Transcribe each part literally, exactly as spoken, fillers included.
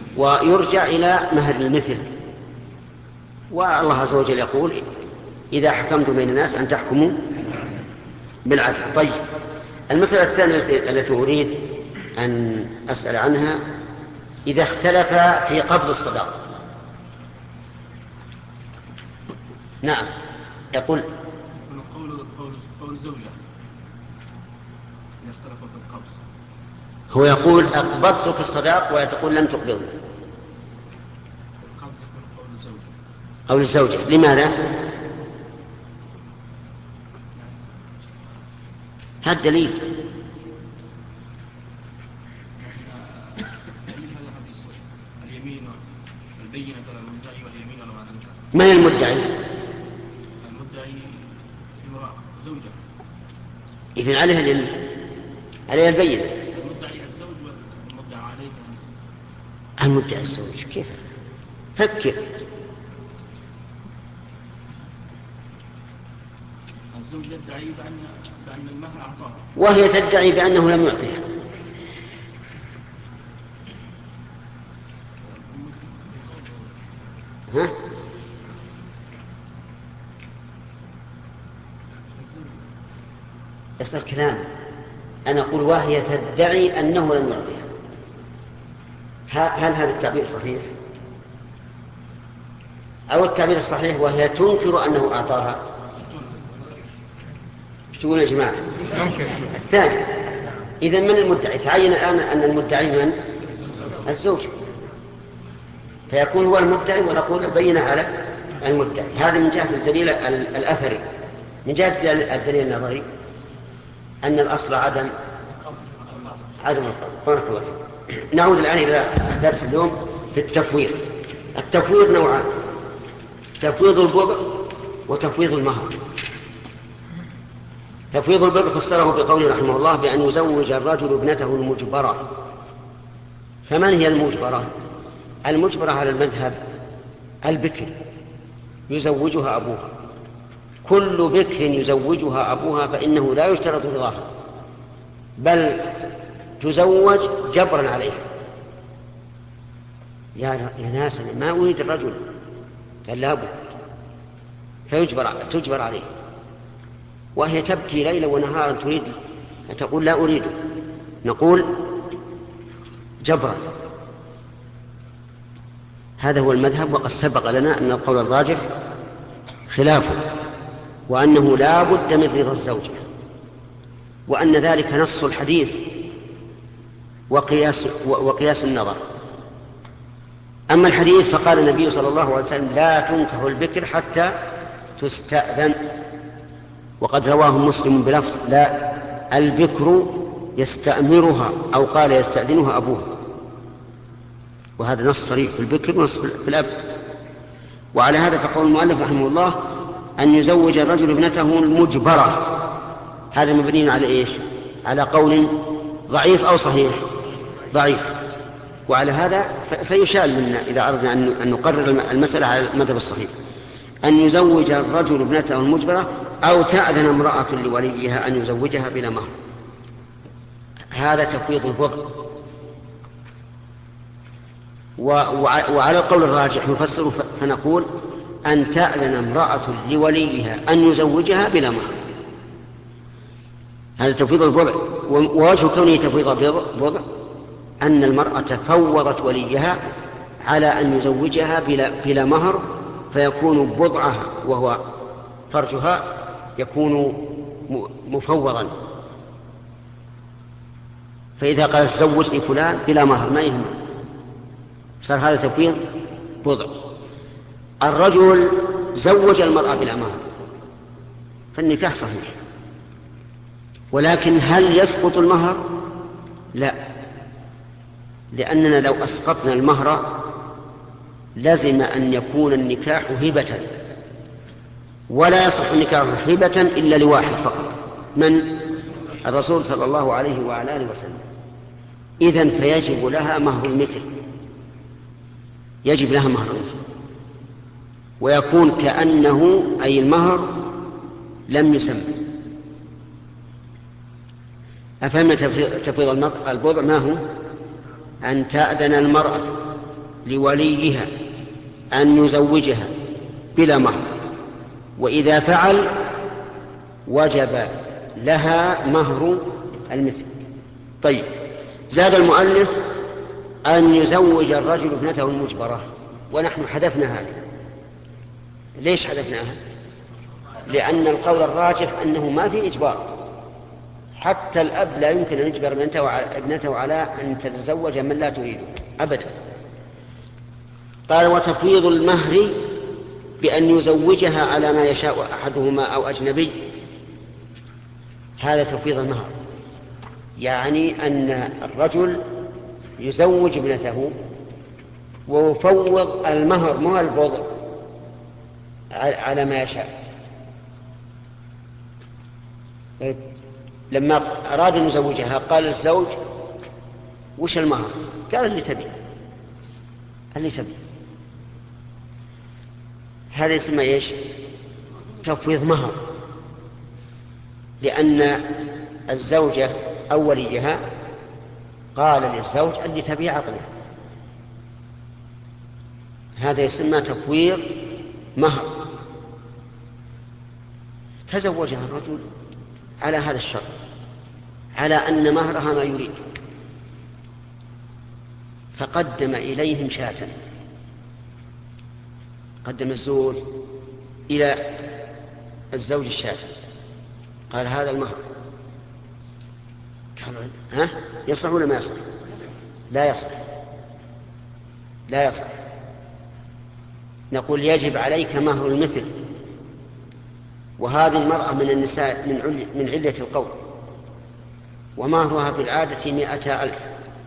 ويرجع إلى مهر المثل. والله عز وجل يقول إذا حكمتم بين الناس أن تحكموا بالعدل. طيب، المسألة الثانية التي أريد أن أسأل عنها إذا اختلف في قبض الصداق. نعم، يقول قول قول زوجة إذا اختلف في القبض، هو يقول أقبضتك الصداق وهي تقول لم تقبضني. قول الزوجة. لماذا؟ هذا الدليل. من المدعي؟ المدعي امرأة زوجة. إذن عليها اليمين، عليها البينة. المدعي الزوج والمدعى عليه المدعي الزوج. كيف؟ فكر. الزوج يدعي بأن بأن المهر أعطاه وهي تدعي بأنه لم يعطيها. ها؟ يختار الكلام. أنا أقول وهي تدعي أنه لم يعطيها. هل هذا التعبير صحيح؟ أو التعبير الصحيح وهي تنكر أنه أعطاها؟ ايش تقول يا جماعة؟ الثاني. إذن من المدعي؟ تعين الآن أن المدعي من؟ الزوج، فيكون هو المدعي ونقول البينة على المدعي. هذا من جهة الدليل الأثري. من جهة الدليل النظري أن الأصل عدم عدم القبض. بارك الله فيك. نعود الآن إلى درس اليوم في التفويض. التفويض نوعان: تفويض البضع وتفويض المهر. تفويض البضع فسره بقوله رحمه الله بأن يزوج الرجل ابنته المجبرة. فمن هي المجبرة؟ المجبرة على المذهب البكر يزوجها أبوها. كل بكر يزوجها أبوها فإنه لا يشترط رضاها، بل تزوج جبرا عليها. يا يا ناس أنا ما أريد الرجل، قال لا بد، فيجبر تجبر عليه، وهي تبكي ليلا ونهارا تريد، تقول لا أريده، نقول جبرا. هذا هو المذهب. وقد سبق لنا أن القول الراجح خلافه، وأنه لا بد من رضا الزوجة، وأن ذلك نص الحديث وقياس, وقياس النظر. أما الحديث فقال النبي صلى الله عليه وسلم لا تنكح البكر حتى تستأذن، وقد رواه مسلم بلفظ لا البكر يستأمرها، أو قال يستأذنها أبوها. وهذا نص صريح في البكر ونص في الأب. وعلى هذا فقول المؤلف رحمه الله أن يزوج الرجل ابنته المجبرة، هذا مبني على إيش؟ على قول ضعيف أو صحيح؟ ضعيف. وعلى هذا فيشال منا إذا أردنا أن نقرر المسألة على المذهب الصحيح، أن يزوج الرجل ابنته المجبرة أو تأذن امرأة لوليها أن يزوجها بلا مهر. هذا تفويض البضع. وعلى القول الراجح نفسر فنقول أن تأذن امرأة لوليها أن يزوجها بلا مهر. هذا تفويض البضع. ووجه كونه تفويض البضع أن المرأة فوضت وليها على أن يزوجها بلا, بلا مهر، فيكون بضعها وهو فرجها يكون مفوضا. فإذا قال تزوجني فلان بلا مهر ما يهم، صار هذا تفويض بضع. الرجل زوج المرأة بلا مهر فالنكاح صحيح، ولكن هل يسقط المهر؟ لا، لأننا لو أسقطنا المهر لازم أن يكون النكاح هبة، ولا يصح النكاح هبة إلا لواحد فقط، من؟ الرسول صلى الله عليه وعلى آله وسلم. إذن فيجب لها مهر المثل، يجب لها مهر المثل، ويكون كأنه أي المهر لم يسمى. أفهم تفويض البضع ما هو؟ أن تأذن المرأة لوليها أن يزوجها بلا مهر، وإذا فعل وجب لها مهر المثل. طيب، زاد المؤلف أن يزوج الرجل ابنته المجبرة، ونحن حذفنا هذه. ليش حذفناها؟ لأن القول الراجح أنه ما في إجبار، حتى الأب لا يمكن أن يجبر ابنته على أن تتزوج من لا تريده أبدا. قال: وتفويض المهر بأن يزوجها على ما يشاء أحدهما أو أجنبي، هذا تفويض المهر، يعني أن الرجل يزوج ابنته ويفوض المهر، مو البضع، على ما يشاء. لما أراد أن يزوجها قال الزوج: وش المهر؟ قال: اللي تبي اللي تبي. هذا يسمى إيش؟ تفويض مهر، لأن الزوجة أو وليها قال للزوج: اللي تبي عطنا. هذا يسمى تفويض مهر. تزوجها الرجل على هذا الشرط، على أن مهرها ما يريد، فقدم إليهم شاة. قدم الزوج إلى الزوج الشاة، قال: هذا المهر. قالوا: ها يصلح ولا ما يصلح؟ لا يصلح، لا يصلح. نقول: يجب عليك مهر المثل. وهذه المرأة من النساء من عل... من علة القول، ومهرها في العادة مئة ألف.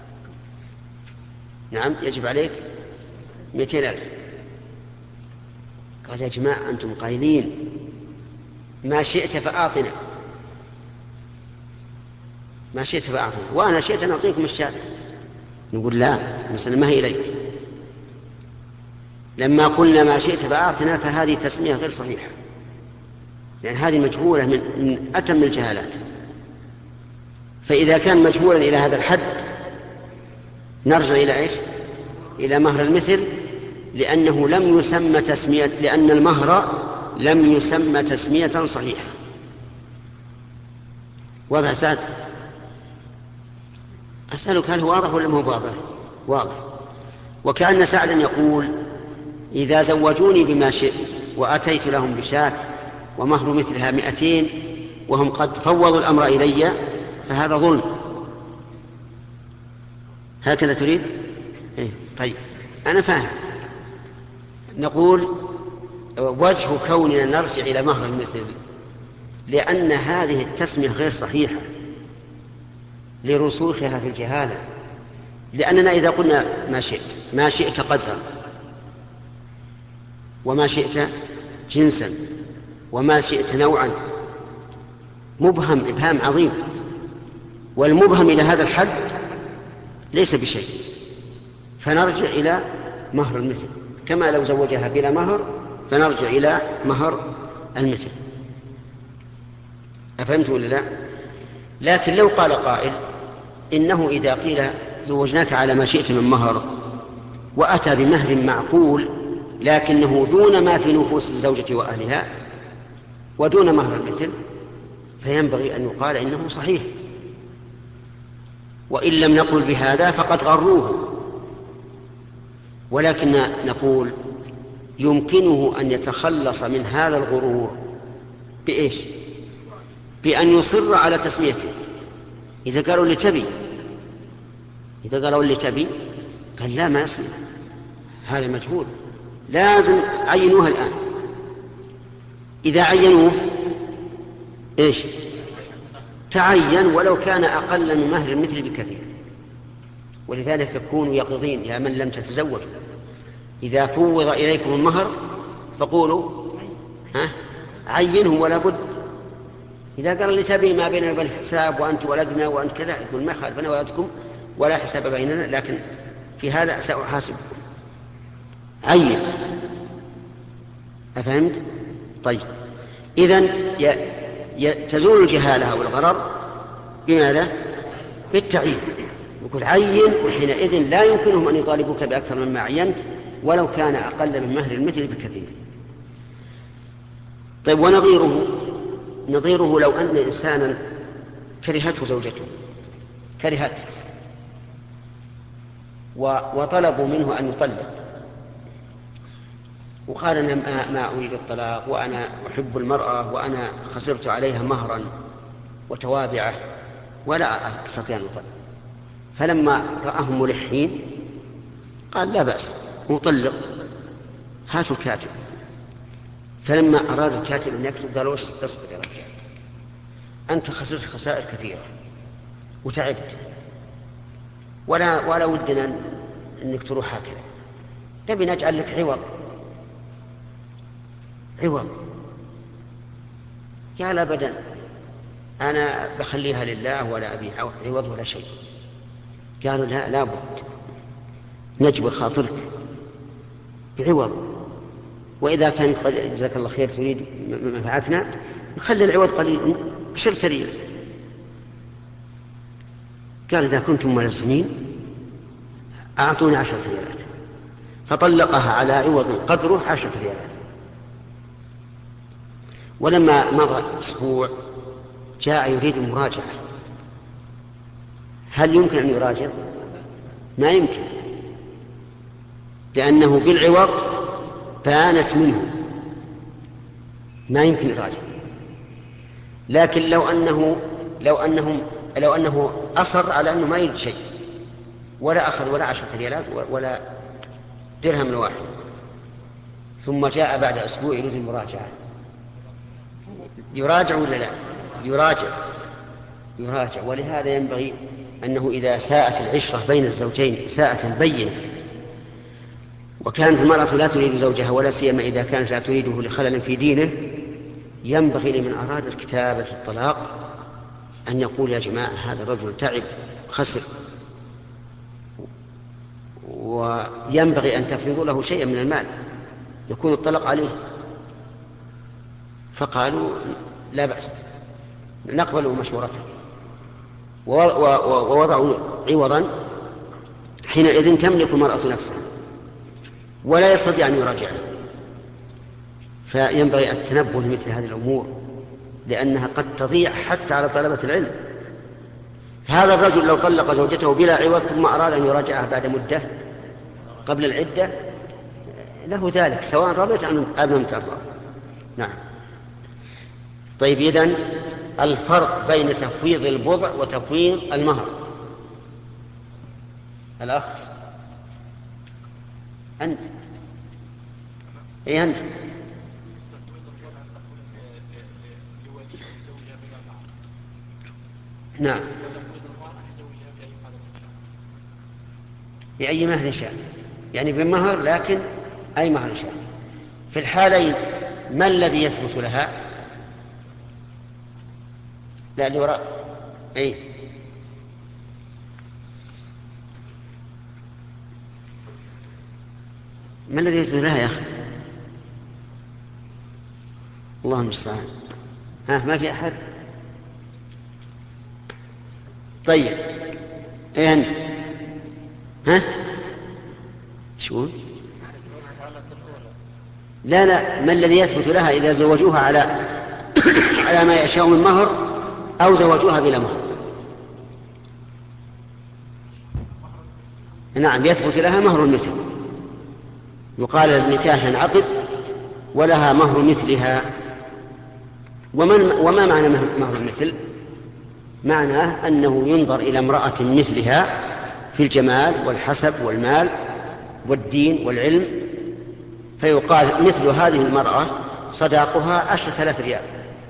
نعم، يجب عليك مئتين ألف. قال: يا جماعة أنتم قايلين ما شئت فأعطنا، ما شئت فأعطنا، وأنا شئت أن أعطيكم الشاة. نقول: لا، المسألة ما هي إليك. لما قلنا ما شئت فأعطنا فهذه تسمية غير صحيحة، لأن هذه مجهولة من, من أتم الجهالات. فإذا كان مجهولا إلى هذا الحد نرجع إلى إيش؟ إلى مهر المثل، لأنه لم يسمى تسمية، لأن المهر لم يسمى تسمية صحيحة. واضح سعد؟ أسألك هل هو واضح ولا ما هو واضح؟ واضح. وكأن سعدا يقول: إذا زوجوني بما شئت وأتيت لهم بشاة ومهر مثلها مئتين وهم قد فوضوا الأمر إلي فهذا ظلم. هكذا تريد؟ إيه؟ طيب، أنا فاهم. نقول: وجه كوننا نرجع إلى مهر المثل لأن هذه التسمية غير صحيحة لرسوخها في الجهالة. لأننا إذا قلنا ما شئت، ما شئت قدرا، وما شئت جنسا، وما شئت نوعا، مبهم إبهام عظيم، والمبهم إلى هذا الحد ليس بشيء، فنرجع إلى مهر المثل. كما لو زوجها بلا مهر فنرجع إلى مهر المثل. أفهمت ولا لا؟ لكن لو قال قائل إنه إذا قيل زوجناك على ما شئت من مهر وأتى بمهر معقول لكنه دون ما في نفوس الزوجة وأهلها ودون مهر المثل، فينبغي أن يقال إنه صحيح. وإن لم نقل بهذا فقد غروه. ولكن نقول يمكنه أن يتخلص من هذا الغرور بإيش؟ بأن يصر على تسميته. إذا قالوا اللي تبي إذا قالوا اللي تبي قال: لا، ما يصير، هذا مجهول، لازم عينوها الآن. إذا عينوه إيش؟ تعين ولو كان أقل من مهر المثل بكثير. ولذلك كونوا يقظين يا من لم تتزوجوا، إذا فوض إليكم المهر فقولوا: ها عينه ولا بد. إذا قال اللي تبي ما بيننا وبين الحساب وأنت ولدنا وأنت كذا، يقول: ما خالفنا ولدكم ولا حساب بيننا، لكن في هذا سأحاسبكم. عين. أفهمت؟ طيب، إذن تزول الجهالة والغرر بماذا؟ بالتعيين. يقول عين، وحينئذ لا يمكنهم أن يطالبوك بأكثر مما عينت ولو كان أقل من مهر المثل بكثير. طيب ونظيره، نظيره لو أن إنسانا كرهته زوجته، كرهته وطلبوا منه أن يطلق، وقال أنا ما أريد الطلاق وأنا أحب المرأة وأنا خسرت عليها مهرا وتوابعه ولا أستطيع أن أطلق، فلما رآهم ملحين قال لا بأس مطلق، هاتوا الكاتب. فلما أراد الكاتب أن يكتب قالوا اصبر يا رجال، أنت خسرت خسائر كثيرة وتعبت ولا, ولا ودنا أنك تروح هكذا، نبي نجعل لك عوض عوض. قال أبدا أنا بخليها لله ولا أبي عوض ولا شيء. قالوا لا لابد نجبر خاطرك بعوض، وإذا كان جزاك الله خير تريد منفعتنا نخلي العوض قليل عشرة ريال. قال إذا كنتم ملزمين أعطوني عشرة ريالات، فطلقها على عوض قدره عشرة ريالات. ولما مضى أسبوع جاء يريد المراجعة، هل يمكن أن يراجع؟ ما يمكن، لأنه بالعوض بانت منه، ما يمكن يراجع. لكن لو أنه لو أنهم لو أنه أصر على أنه ما يريد شيء ولا أخذ ولا عشرة ريالات ولا درهم واحد، ثم جاء بعد أسبوع يريد المراجعة، يراجع ولا لا؟ يراجع يراجع. ولهذا ينبغي أنه إذا ساءت العشرة بين الزوجين ساءة بينة، وكانت المرأة لا تريد زوجها ولا سيما إذا كانت لا تريده لخلل في دينه، ينبغي لمن أراد الكتابة الطلاق أن يقول يا جماعة هذا الرجل تعب خسر، وينبغي أن تفرضوا له شيئا من المال يكون الطلاق عليه. فقالوا لا بأس نقبل مشورته، ووضعوا عوضا. حينئذ تملك المرأة نفسها ولا يستطيع أن يراجعها. فينبغي التنبه لمثل هذه الأمور لأنها قد تضيع حتى على طلبة العلم. هذا الرجل لو طلق زوجته بلا عوض ثم أراد أن يراجعها بعد مدة قبل العدة له ذلك، سواء رضيت أم لم ترضى. نعم. طيب إذن الفرق بين تفويض البضع وتفويض المهر. الأخ أنت إيه أنت نعم بأي مهر شاء، يعني بمهر لكن أي مهر شاء. في الحالين ما الذي يثبت لها؟ لا اللي وراء أي ما الذي يثبت لها يا أخي؟ الله المستعان. ها ما في أحد؟ طيب ايه انت ها شو؟ لا لا ما الذي يثبت لها اذا زوجوها على على ما يشاء من مهر او زوجوها بلا مهر؟ نعم يثبت لها مهر المثل، يقال النكاح ينعقد ولها مهر مثلها. ومن وما معنى مهر المثل؟ معناه أنه ينظر إلى امرأة مثلها في الجمال والحسب والمال والدين والعلم، فيقال مثل هذه المرأة صداقها عشرة آلاف ريال.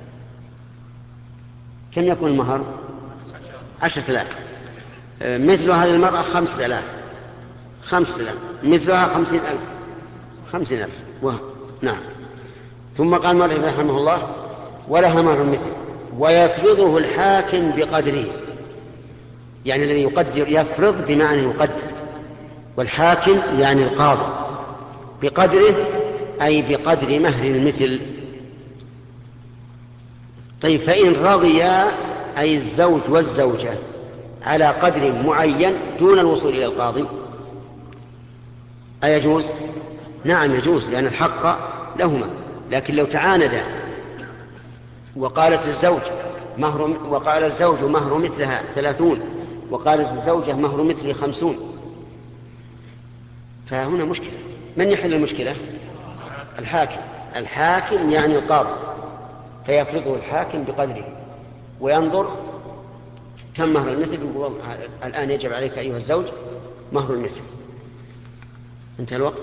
كم يكون المهر؟ عشرة آلاف. مثل هذه المرأة خمسة آلاف، خمسة آلاف مثلها خمسين ألف، خمسين ألف و... نعم. ثم قال مالك رحمه الله ولها مهر مثل ويفرضه الحاكم بقدره، يعني الذي يقدر يفرض بمعنى يقدر، والحاكم يعني القاضي، بقدره أي بقدر مهر المثل. طيب فإن رضيا أي الزوج والزوجة على قدر معين دون الوصول إلى القاضي أيجوز؟ نعم يجوز، لأن الحق لهما. لكن لو تعاندا وقالت الزوج مهر وقال الزوج مهر مثلها ثلاثون وقالت الزوجة مهر مثلي خمسون، فهنا مشكلة. من يحل المشكلة؟ الحاكم. الحاكم يعني القاضي، فيفرضه الحاكم بقدره وينظر كم مهر المثل، يقول الآن يجب عليك أيها الزوج مهر المثل. انتهى الوقت؟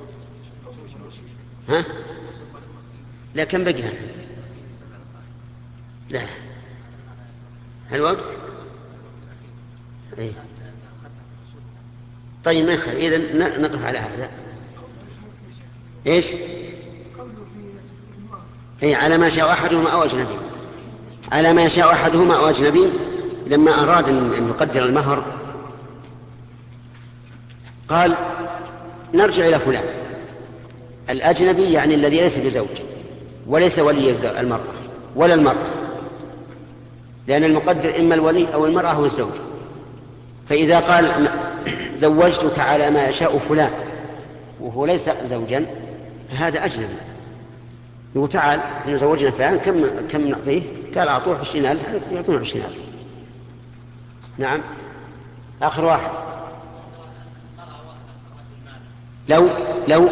ها؟ لا، كم بقي؟ لا، الوقت؟ ايه. طيب ما يخالف، إذن نقف على هذا. ايش؟ اي على ما شاء احدهما او اجنبي، على ما يشاء احدهما او اجنبي. لما اراد ان يقدر المهر قال نرجع الى فلان الاجنبي، يعني الذي ليس بزوج وليس ولي المراه ولا المراه، لان المقدر اما الولي او المراه او الزوج. فاذا قال زوجتك على ما يشاء فلان وهو ليس زوجا فهذا اجنبي. يقول تعال إن زوجنا فلان كم كم نعطيه؟ قال أعطوه عشرين ألف، يعطونه عشرين ألف. نعم. آخر واحد. لو لو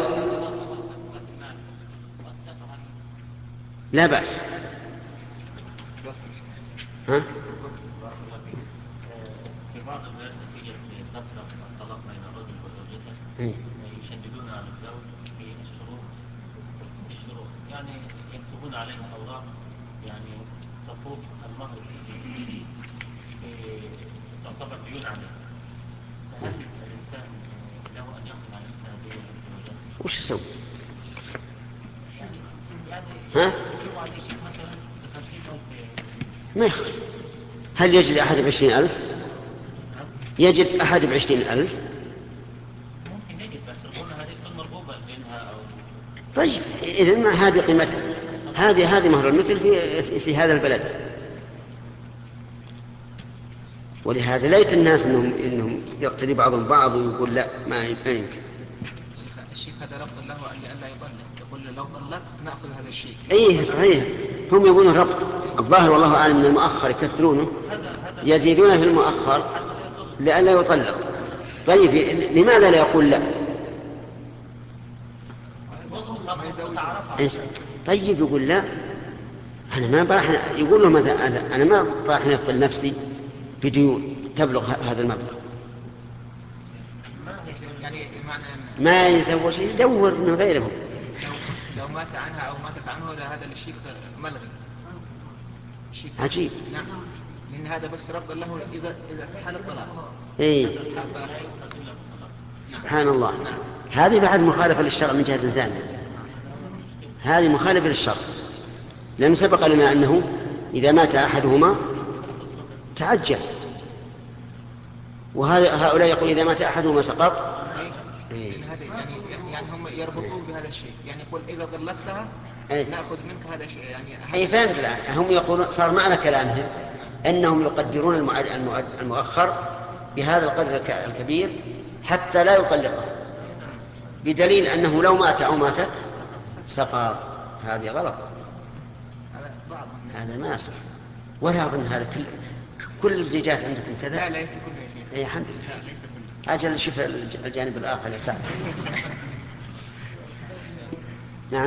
لا بأس. ها؟ في بعض البلاد نتيجة كثرة الطلاق بين الرجل وزوجته يشددون على الزوج في الشروط الشروط يعني يكتبون عليها أوراق يعني تفوق المهر الكثير تعتبر ديون عليه. فهل الإنسان له أن يأخذ على نفسه هذه الزوجات؟ وش يسوي؟ يعني ها؟ يجيبوا عليه شيء مثلا بخمسين ألف. ما يخرج. هل يجد أحد بعشرين ألف؟ يجد أحد بعشرين ألف؟ ممكن يجد، بس الغنى هذه تكون مرغوبة منها أو. طيب إذن ما هذه قيمتها؟ هذه هذه مهر المثل في, في, في هذا البلد. ولهذا ليت الناس إنهم, إنهم يقتدي بعضهم بعض ويقول لا ما يمكن. الشيخ هذا رفض له أن لا يطلق، يقول لو طلق نأخذ هذا الشيء. أيه صحيح، هم يقولون ربط. الظاهر والله أعلم من المؤخر يكثرونه، يزيدون في المؤخر لئلا يطلق. طيب لماذا لا يقول لا؟ طيب يقول لا، أنا ما براح. يقول له مثلا أنا ما براح نفضل نفسي بديون تبلغ هذا المبلغ. ما يزوج يدور من غيرهم. لو مات عنها أو ماتت عنه هذا الشيء ملغي. عجيب. نعم، لأن هذا بس رفض له إذا إذا حال الطلاق. إيه. سبحان الله. هذه بعد مخالفة للشرع من جهة ثانية. هذه مخالفة للشرع، لأن سبق لنا أنه إذا مات أحدهما تعجل، وهؤلاء يقول إذا مات أحدهما سقط. إيه. يعني يعني هم يربطون بهذا الشيء، يعني يقول إذا طلقتها أي. نأخذ منك هذا الشيء. يعني أي فهمت الآن. هم يقولون صار معنى كلامهم أنهم يقدرون المؤخر بهذا القدر الكبير حتى لا يطلقه، بدليل أنه لو مات أو ماتت سقط. هذه غلط، هذا ما يصح. ولا أظن هذا كل كل الزيجات عندكم كذا. لا ليس كلها. أي الحمد لله. أجل شوف الجانب الآخر يا سعد. نعم.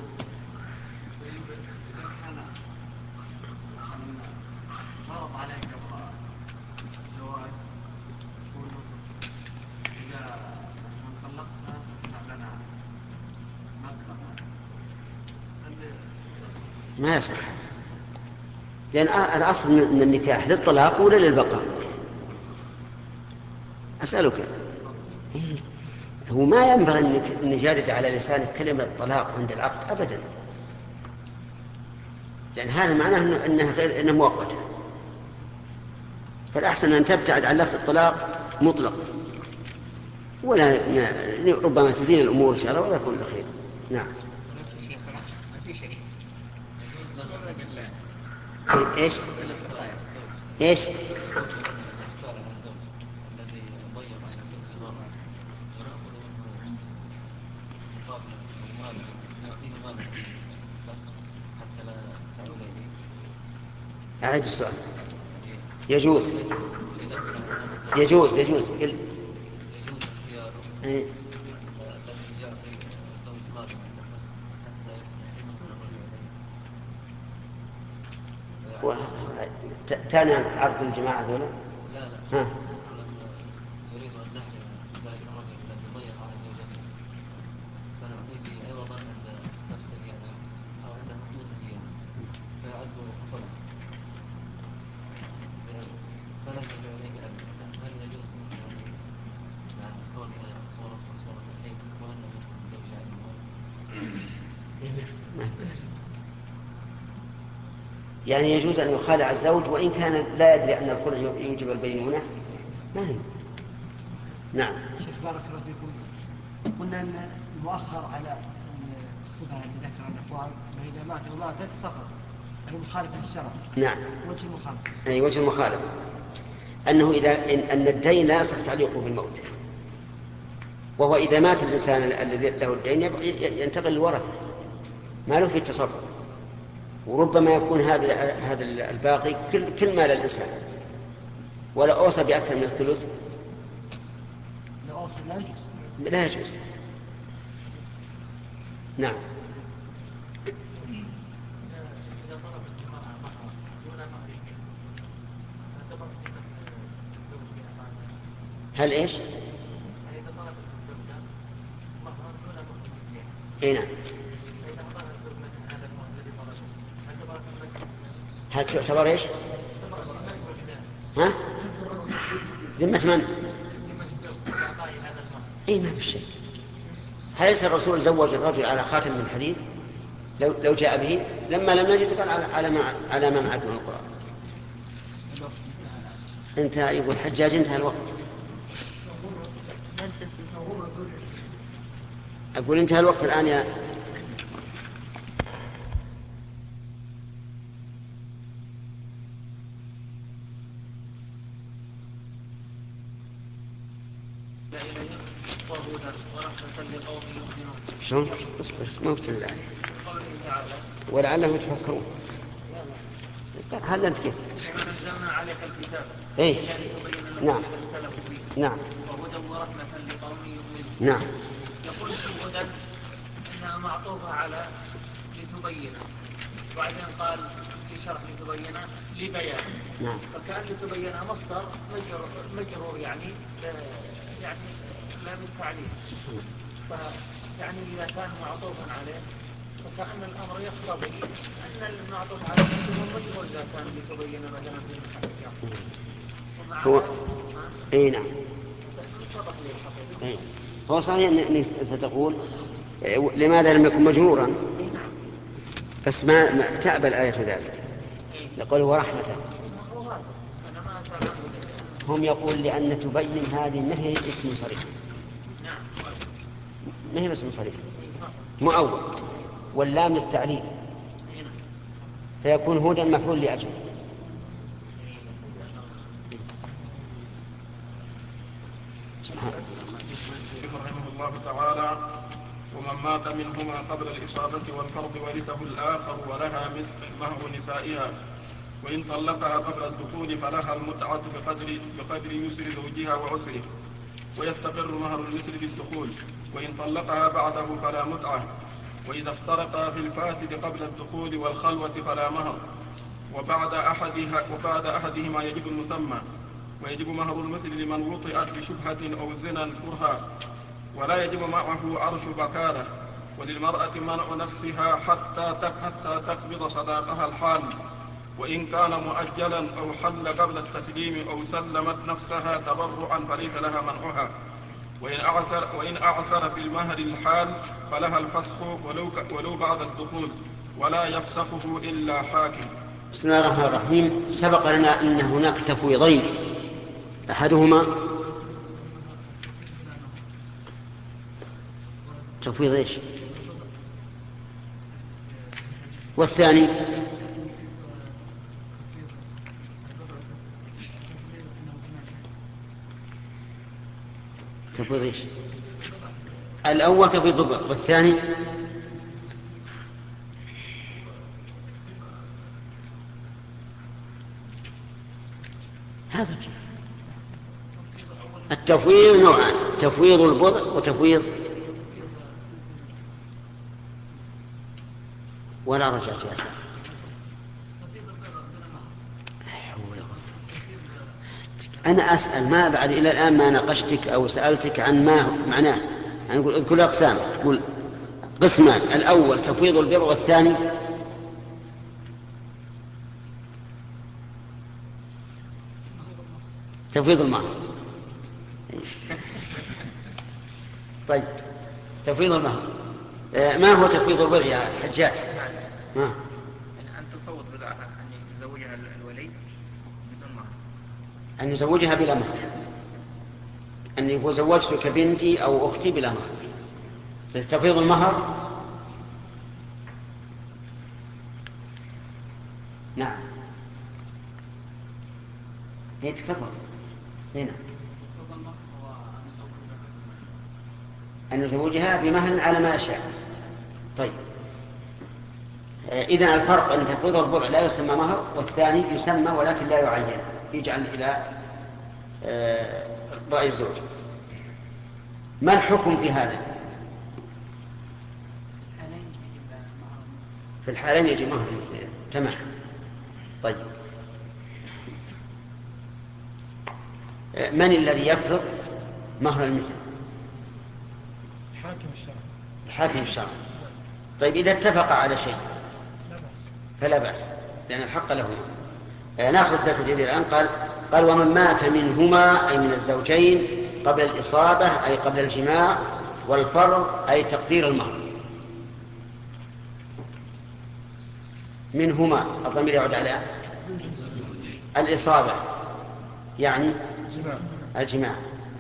ما يصح، لأن الأصل من النكاح للطلاق ولا للبقاء؟ أسألك. هو ما ينبغي أن يجارد على لسانك كلمة الطلاق عند العقد أبدا، لأن هذا معناه أنها غير أنها مؤقتة. فالأحسن أن تبتعد عن لفظ الطلاق مطلق، ولا ربما تزين الأمور إن شاء الله ولا يكون خير. نعم. ايش ايش طلقنا وماذا نعطيه ماذا بس حتى لا تعود إليه. أعيد السؤال. يجوز يجوز يجوز قل. يجوز اختياره إيه. الذي يعطي الزوج ماذا بس حتى يقيم و... ت- تاني عن عرض الجماعة ذولا. لا لا ها. يريد أن نحرم ذلك الرجل الذي ضيق على زوجته فنعطيه عوضا عند نسخ يعني أو عند حدود الديانة فيعد طلق فلا يرجع إليه أبدا. هل يجوز يعني مع كونها صورة صورة الحين وأنه يكون زوجها يعني يجوز أن يخالع الزوج وإن كان لا يدري أن الخلع يوجب البينونة. ما هي. نعم. شيخ بارك الله فيكم. قلنا أن المؤخر على الصفة اللي ذكر الأخوان فإذا مات وماتت سقط أنه مخالف للشرع. نعم. وجه المخالفة. أي وجه المخالفة أنه إذا إن, أن الدين لا يصح تعليقه بالموت، وهو إذا مات الإنسان الذي له الدين ينتقل للورثة ما له في التصرف، وربما يكون هذا هذا الباقي كل كل مال الإنسان ولا أوصى بأكثر من الثلث. لا أوصى لا يجوز. لا يجوز. نعم. هل إيش؟ إيه نعم. هل تعتبر إيش؟ ها؟ ذمة من؟ إيه ما في شيء. هل الرسول زوج الرجل على خاتم من حديد لو لو جاء به لما لم يجد قال على ما على ما معك من القرآن. انتهى. يقول حجاج انتهى الوقت. أقول انتهى الوقت الآن يا شلون؟ اصبر ما بتصل الآية ولعلهم يتفكرون. هل أنت كيف؟ نزلنا عليك الكتاب إيه. لتبين نعم. الذين اختلفوا فيه نعم. وهدى ورحمة لقوم يؤمنون. نعم. يقول في هدى إنها معطوفة على لتبين، وبعدين قال في شرح لتبين لبيان. نعم. فكان لتبين مصدر مجرور, مجرور يعني يعني لا من تعليل. فيعني إذا كان معطوفا عليه فكأن الأمر يقتضي أن المعطوف عليه هو مجرور إذا كان لتبين مثلا في الحقيقة. هو اي نعم. هو صحيح انك ستقول لماذا لم يكن مجرورا، بس ما, ما تأبى الآية ذلك. يقول ورحمة. هم يقول لأن تبين هذه ما هي اسم صريح، ما هي اسم صريح مؤول واللام للتعليل فيكون هدى مفعول لأجل. رحمه الله تعالى: ومن مات منهما قبل الإصابة والفرض ورثه الآخر ولها مثل مهر نسائها، وإن طلقها قبل الدخول فلها المتعة بقدر, بقدر يسر زوجها وعسره، ويستقر مهر المثل بالدخول، وإن طلقها بعده فلا متعة، وإذا افترقا في الفاسد قبل الدخول والخلوة فلا مهر، وبعد أحدها وبعد أحدهما يجب المسمى، ويجب مهر المثل لمن وطئت بشبهة أو زنا كرها، ولا يجب معه عرش بكارة، وللمرأة منع نفسها حتى حتى تقبض صداقها الحال، وإن كان مؤجلا أو حل قبل التسليم أو سلمت نفسها تبرعا فليس لها منعها، وإن أعثر, وإن أعثر في المهر الحال فلها الفسخ ولو, ولو بعد الدخول، ولا يفسخه إلا حاكم. بسم الله الرحمن الرحيم. سبق لنا أن هناك تفويضين، أحدهما تفويض إيش؟ والثاني تفويض إيش؟ الأول تفيض البر والثاني هذا كيف؟ التفويض نوعان: تفويض البضع وتفويض ولا رجعت يا شيخ. أنا أسأل ما بعد إلى الآن ما ناقشتك أو سألتك عن ما معناه. أنا أقول اذكر أقسام، تقول قسمان: الأول تفويض البر والثاني تفويض المهر. طيب تفويض المهر ما هو تفويض البر يا حجاج؟ ما أن تفوض بضعها أن يزوجها الولي بدون مهر، أن يزوجها بلا مهر، أن يقول زوجتك بنتي أو أختي بلا مهر. تفويض المهر نعم هي تفضل هنا أن يزوجها بمهر على ما يشاء. طيب إذن الفرق أن تفويض البضع لا يسمى مهر والثاني يسمى ولكن لا يعين، يجعل إلى رأي الزوج. ما الحكم في هذا؟ في الحالين يجي مهر تمام. طيب من الذي يفرض مهر المثل؟ الحاكم الشرعي. الحاكم الشرعي. طيب إذا اتفق على شيء فلا بأس لأن الحق لهما. ناخذ درس جديد الآن. قال قال ومن مات منهما أي من الزوجين قبل الإصابة أي قبل الجماع، والفرض أي تقدير المهر. منهما الضمير يعود على الإصابة يعني الجماع،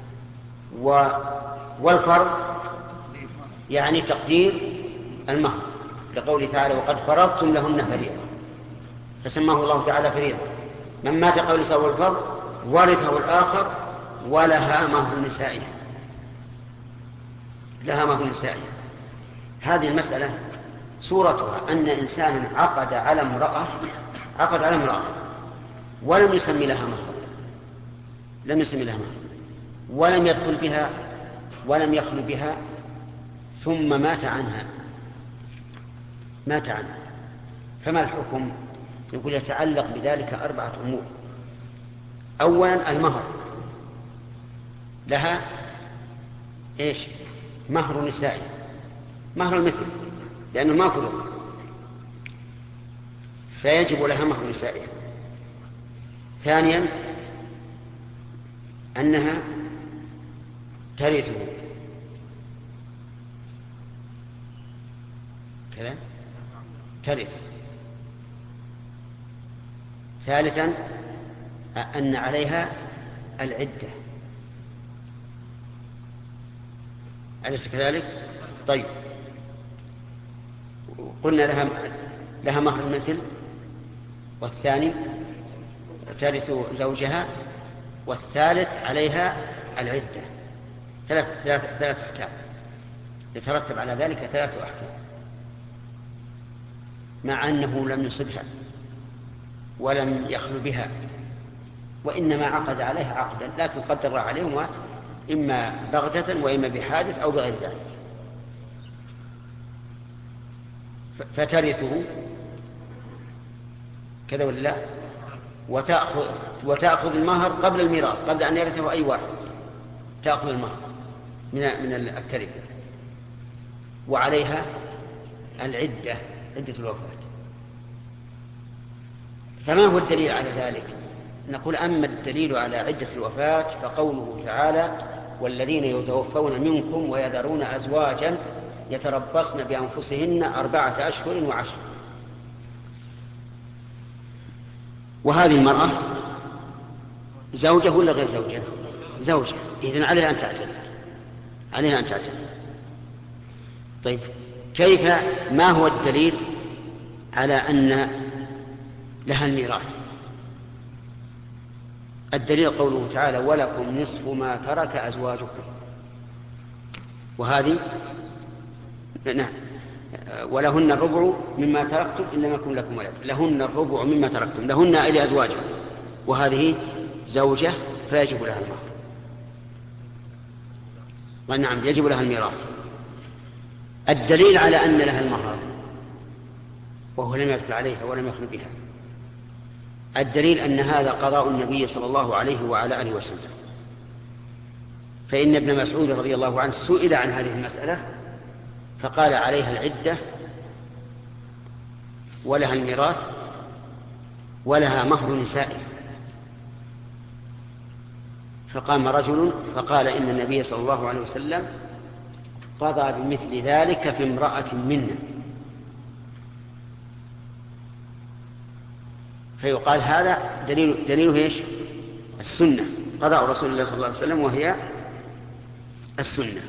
والفرض يعني تقدير المهر، لقوله تعالى وقد فرضتم لهن فريضة، فسماه الله تعالى فريضة. من مات قبل الإصابة والفرض ورثه الآخر ولها مهر نسائه، لها مهر نسائه. هذه المسألة صورتها أن إنسانا عقد على امرأة عقد على امرأة ولم يسمي لها مهر، لم يسمي لها مهر ولم يدخل بها ولم يخلو بها، ثم مات عنها مات عنها فما الحكم؟ يقول يتعلق بذلك أربعة أمور. أولا المهر، لها إيش؟ مهر نسائي، مهر المثل لأنه ما فرض، فيجب لها مهر نسائها. ثانيا أنها ترثه كذا ترثه. ثالثا أن عليها العدة، أليس كذلك؟ طيب قلنا لها لها مهر المثل، والثاني ترث زوجها، والثالث عليها العدة. ثلاث ثلاث ثلاث أحكام يترتب على ذلك ثلاث أحكام، مع أنه لم يصبها ولم يخلو بها، وإنما عقد عليها عقدا، لكن قدر عليه ومات إما بغتة وإما بحادث أو بغير ذلك، فترثه كذا ولا لا؟ وتأخذ, وتأخذ المهر قبل الميراث، قبل أن يرثه أي واحد تأخذ المهر من من التركة، وعليها العدة، عدة الوفاة. فما هو الدليل على ذلك؟ نقول أما الدليل على عدة الوفاة فقوله تعالى والذين يتوفون منكم ويذرون أزواجا يتربصن بأنفسهن أربعة أشهر وعشر. وهذه المرأة زوجة ولا غير زوجة؟ زوجة، إذن عليها أن تعتد عليها أن تعتد طيب كيف، ما هو الدليل على أن لها الميراث؟ الدليل قوله تعالى ولكم نصف ما ترك أزواجكم. وهذه نعم ولهن الربع مما تركتم إن لم يكن لكم ولد، لهن الربع مما تركتم، لهن إلى أزواجهم، وهذه زوجة فيجب لها المهر. ونعم يجب لها الميراث. الدليل على أن لها المهر وهو لم يدخل عليها ولم يخل بها، الدليل أن هذا قضاء النبي صلى الله عليه وعلى آله وسلم، فإن ابن مسعود رضي الله عنه سئل عن هذه المسألة فقال عليها العدة ولها الميراث ولها مهر نسائه. فقام رجل فقال إن النبي صلى الله عليه وسلم قضى بمثل ذلك في امرأة منا، فيقال هذا دليل دليله ايش؟ السنة، قضاء رسول الله صلى الله عليه وسلم وهي السنة.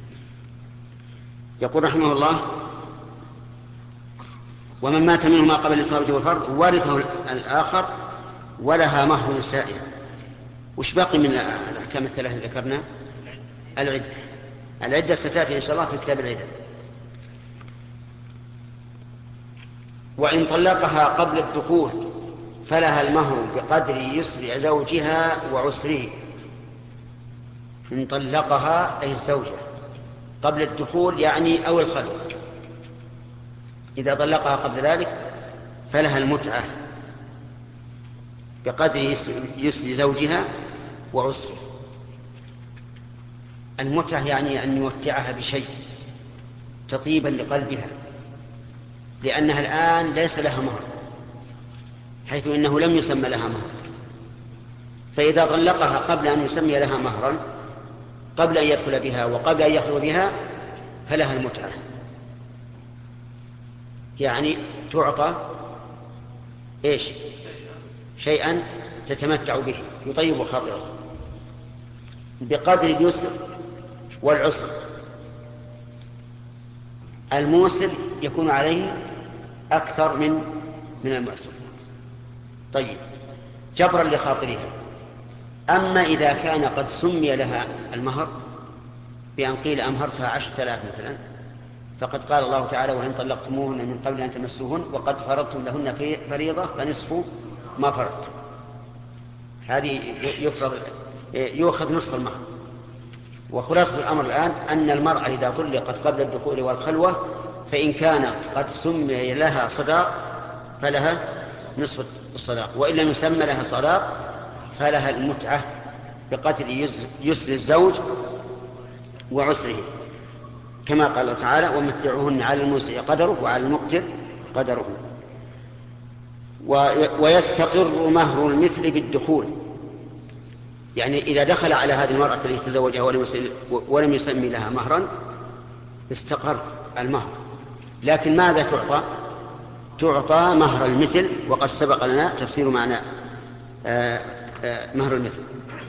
يقول رحمه الله: ومن مات منهما قبل الإصابة والفرض ورثه الآخر ولها مهر نسائه. وش باقي من الأحكام الثلاثة ذكرنا؟ العدة. العدة ستأتي إن شاء الله في كتاب العدة. وإن طلقها قبل الدخول فلها المهر بقدر يسر زوجها وعسره. إن طلقها أي الزوجة قبل الدخول يعني أو الخلوة، إذا طلقها قبل ذلك فلها المتعة بقدر يسر زوجها وعسره. المتعة يعني أن يمتعها بشيء تطيبا لقلبها، لأنها الآن ليس لها مهر، حيث إنه لم يسمى لها مهر. فإذا طلقها قبل أن يسمي لها مهرا، قبل أن يدخل بها وقبل أن يخلو بها، فلها المتعة، يعني تعطى إيش؟ شيئا تتمتع به يطيب خاطرها بقدر اليسر والعسر. الموسر يكون عليه أكثر من من المعسر. طيب، جبرا لخاطرها. أما إذا كان قد سمي لها المهر بأن قيل أمهرتها عشرة آلاف مثلا، فقد قال الله تعالى: وإن طلقتموهن من قبل أن تمسوهن وقد فرضتم لهن فريضة فنصف ما فرضتم. هذه يفرض يؤخذ نصف المهر. وخلاصة الأمر الآن أن المرأة إذا طلقت قبل الدخول والخلوة فإن كانت قد سمي لها صداق فلها نصف الصداق، وإن لم يسمى لها صداق فلها المتعة بقدر يسر الزوج وعسره، كما قال الله تعالى: ومتعوهن على الموسع قدره وعلى المقتر قدره. ويستقر مهر المثل بالدخول، يعني إذا دخل على هذه المرأة التي تزوجها ولم يسمي لها مهرا استقر المهر. لكن ماذا تعطى؟ تعطى مهر المثل، وقد سبق لنا تفسير معنى آآ آآ مهر المثل.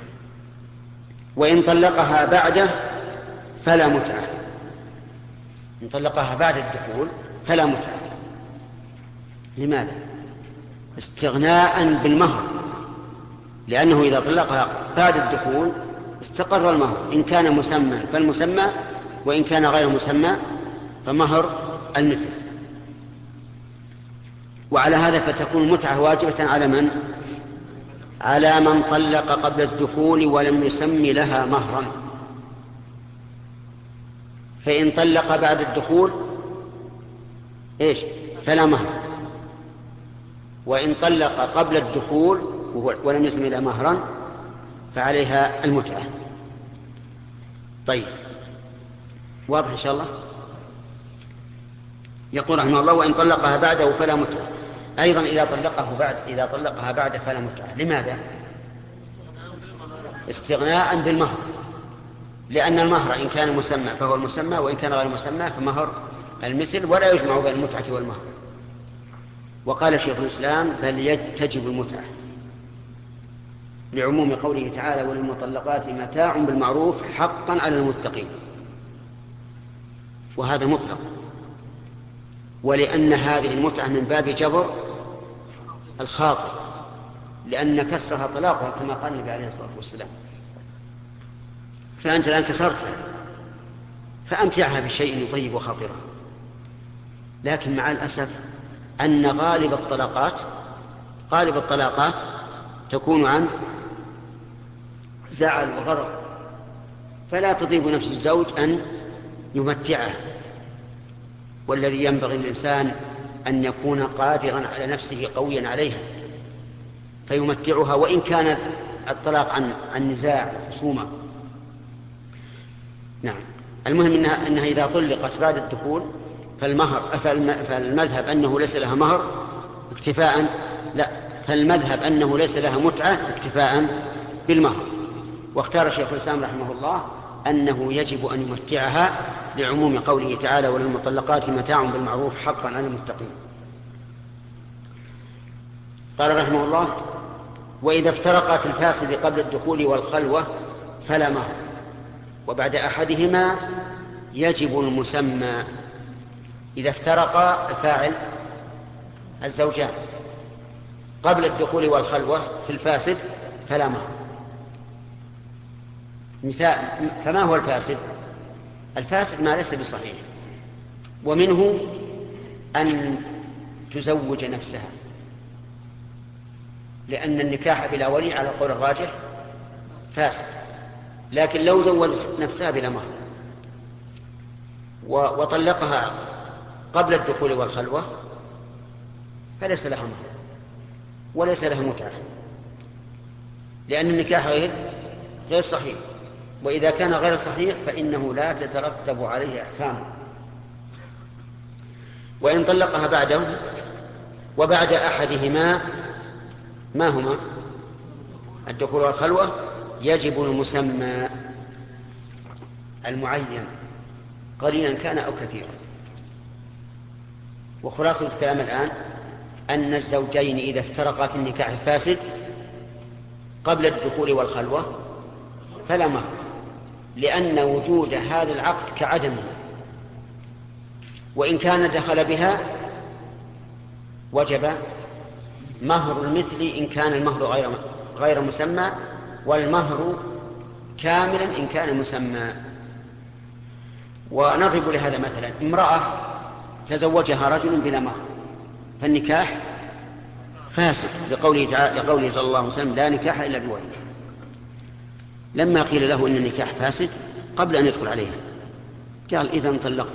وإن طلقها بعده فلا متعة. إن طلقها بعد الدخول فلا متعة. لماذا؟ استغناء بالمهر، لأنه إذا طلقها بعد الدخول استقر المهر، إن كان مسمى فالمسمى، وإن كان غير مسمى فمهر المثل. وعلى هذا فتكون المتعة واجبة على من؟ على من طلق قبل الدخول ولم يسمي لها مهرا. فإن طلق بعد الدخول إيش؟ فلا مهر. وإن طلق قبل الدخول ولم يسمي لها مهرا فعليها المتعة. طيب، واضح إن شاء الله؟ يقول رحمه الله: وإن طلقها بعده فلا متعة. أيضا إذا طلقه بعد إذا طلقها بعد فلا متعة. لماذا؟ استغناء بالمهر، لأن المهر إن كان مسمى فهو المسمى، وإن كان غير مسمى فمهر المثل، ولا يجمع بين المتعة والمهر. وقال شيخ الإسلام: بل تجب المتعة، لعموم قوله تعالى: وللمطلقات متاع بالمعروف حقا على المتقين. وهذا مطلق، ولأن هذه المتعة من باب جبر الخاطر، لأن كسرها طلاقها كما قال النبي عليه الصلاة والسلام. فأنت الآن كسرتها، فأمتعها بشيء يطيب خاطرها. لكن مع الأسف أن غالب الطلاقات غالب الطلاقات تكون عن زعل وغضب، فلا تطيب نفس الزوج أن يمتعها. والذي ينبغي للإنسان أن يكون قادرا على نفسه قويا عليها فيمتعها، وإن كان الطلاق عن عن نزاع وخصومة. نعم. المهم إنها, إنها إذا طلقت بعد الدخول فالمهر فالمذهب أنه ليس لها مهر اكتفاء لا فالمذهب أنه ليس لها متعة اكتفاء بالمهر. واختار شيخ الإسلام رحمه الله أنه يجب أن يمتعها لعموم قوله تعالى: وللمطلقات متاع بالمعروف حقا على المتقين. قال رحمه الله: وإذا افترقا في الفاسد قبل الدخول والخلوة فلا مهر، وبعد أحدهما يجب المسمى. إذا افترقا الفاعل الزوجان قبل الدخول والخلوة في الفاسد فلا مهر. مثال: فما هو الفاسد؟ الفاسد ما ليس بصحيح، ومنه أن تزوج نفسها، لأن النكاح بلا ولي على القول الراجح فاسد. لكن لو زوجت نفسها بلا مهر وطلقها قبل الدخول والخلوة فليس لها مهر وليس لها متعة، لأن النكاح غير غير صحيح، وإذا كان غير صحيح فإنه لا تترتب عليه أحكامه. وإن طلقها بعده وبعد أحدهما ما هما الدخول والخلوة يجب المسمى المعين قليلا كان أو كثيرا. وخلاصة الكلام الآن أن الزوجين إذا افترقا في النكاح الفاسد قبل الدخول والخلوة فلا مهر، لأن وجود هذا العقد كعدمه، وإن كان دخل بها وجب مهر المثل إن كان المهر غير غير مسمى، والمهر كاملا إن كان مسمى. ونضرب لهذا مثلا: امرأة تزوجها رجل بلا مهر فالنكاح فاسد، لقوله تعالى لقوله صلى الله عليه وسلم: لا نكاح إلا بولي. لما قيل له إن النكاح فاسد قبل أن يدخل عليها قال: إذا طلقت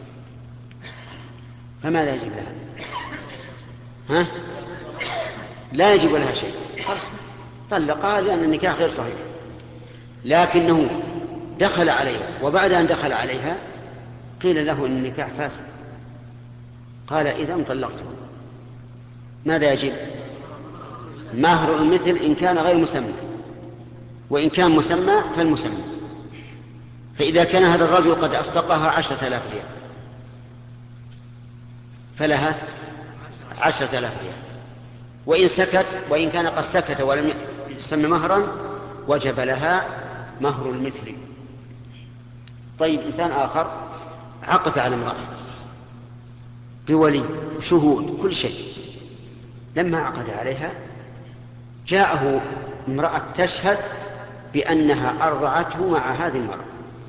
فماذا يجب لها؟ ها؟ لا يجب لها شيء، طلقها لأن النكاح غير صحيح. لكنه دخل عليها، وبعد أن دخل عليها قيل له إن النكاح فاسد، قال: إذا طلقته ماذا يجب؟ مهر المثل إن كان غير مسمى، وإن كان مسمى فالمسمى. فإذا كان هذا الرجل قد أصدقها عشرة آلاف ريال فلها عشرة آلاف ريال، وإن سكت وإن كان قد سكت ولم يسمى مهرا وجب لها مهر المثل. طيب، إنسان آخر عقد على امرأة بولي شهود كل شيء، لما عقد عليها جاءه امرأة تشهد بأنها أرضعته مع هذه المرأة،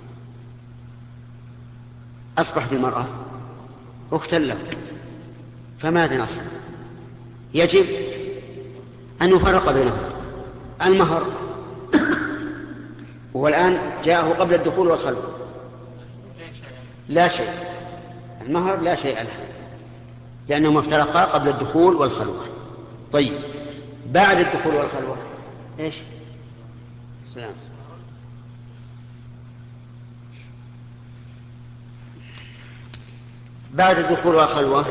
أصبحت المرأة أختا له، فماذا نصنع؟ يجب أن يفرق بينهم المهر. والآن جاءه قبل الدخول والخلوة لا شيء، المهر لا شيء له لأنهما افترقا قبل الدخول والخلوة. طيب، بعد الدخول والخلوة إيش؟ السلام. بعد الدخول والخلوة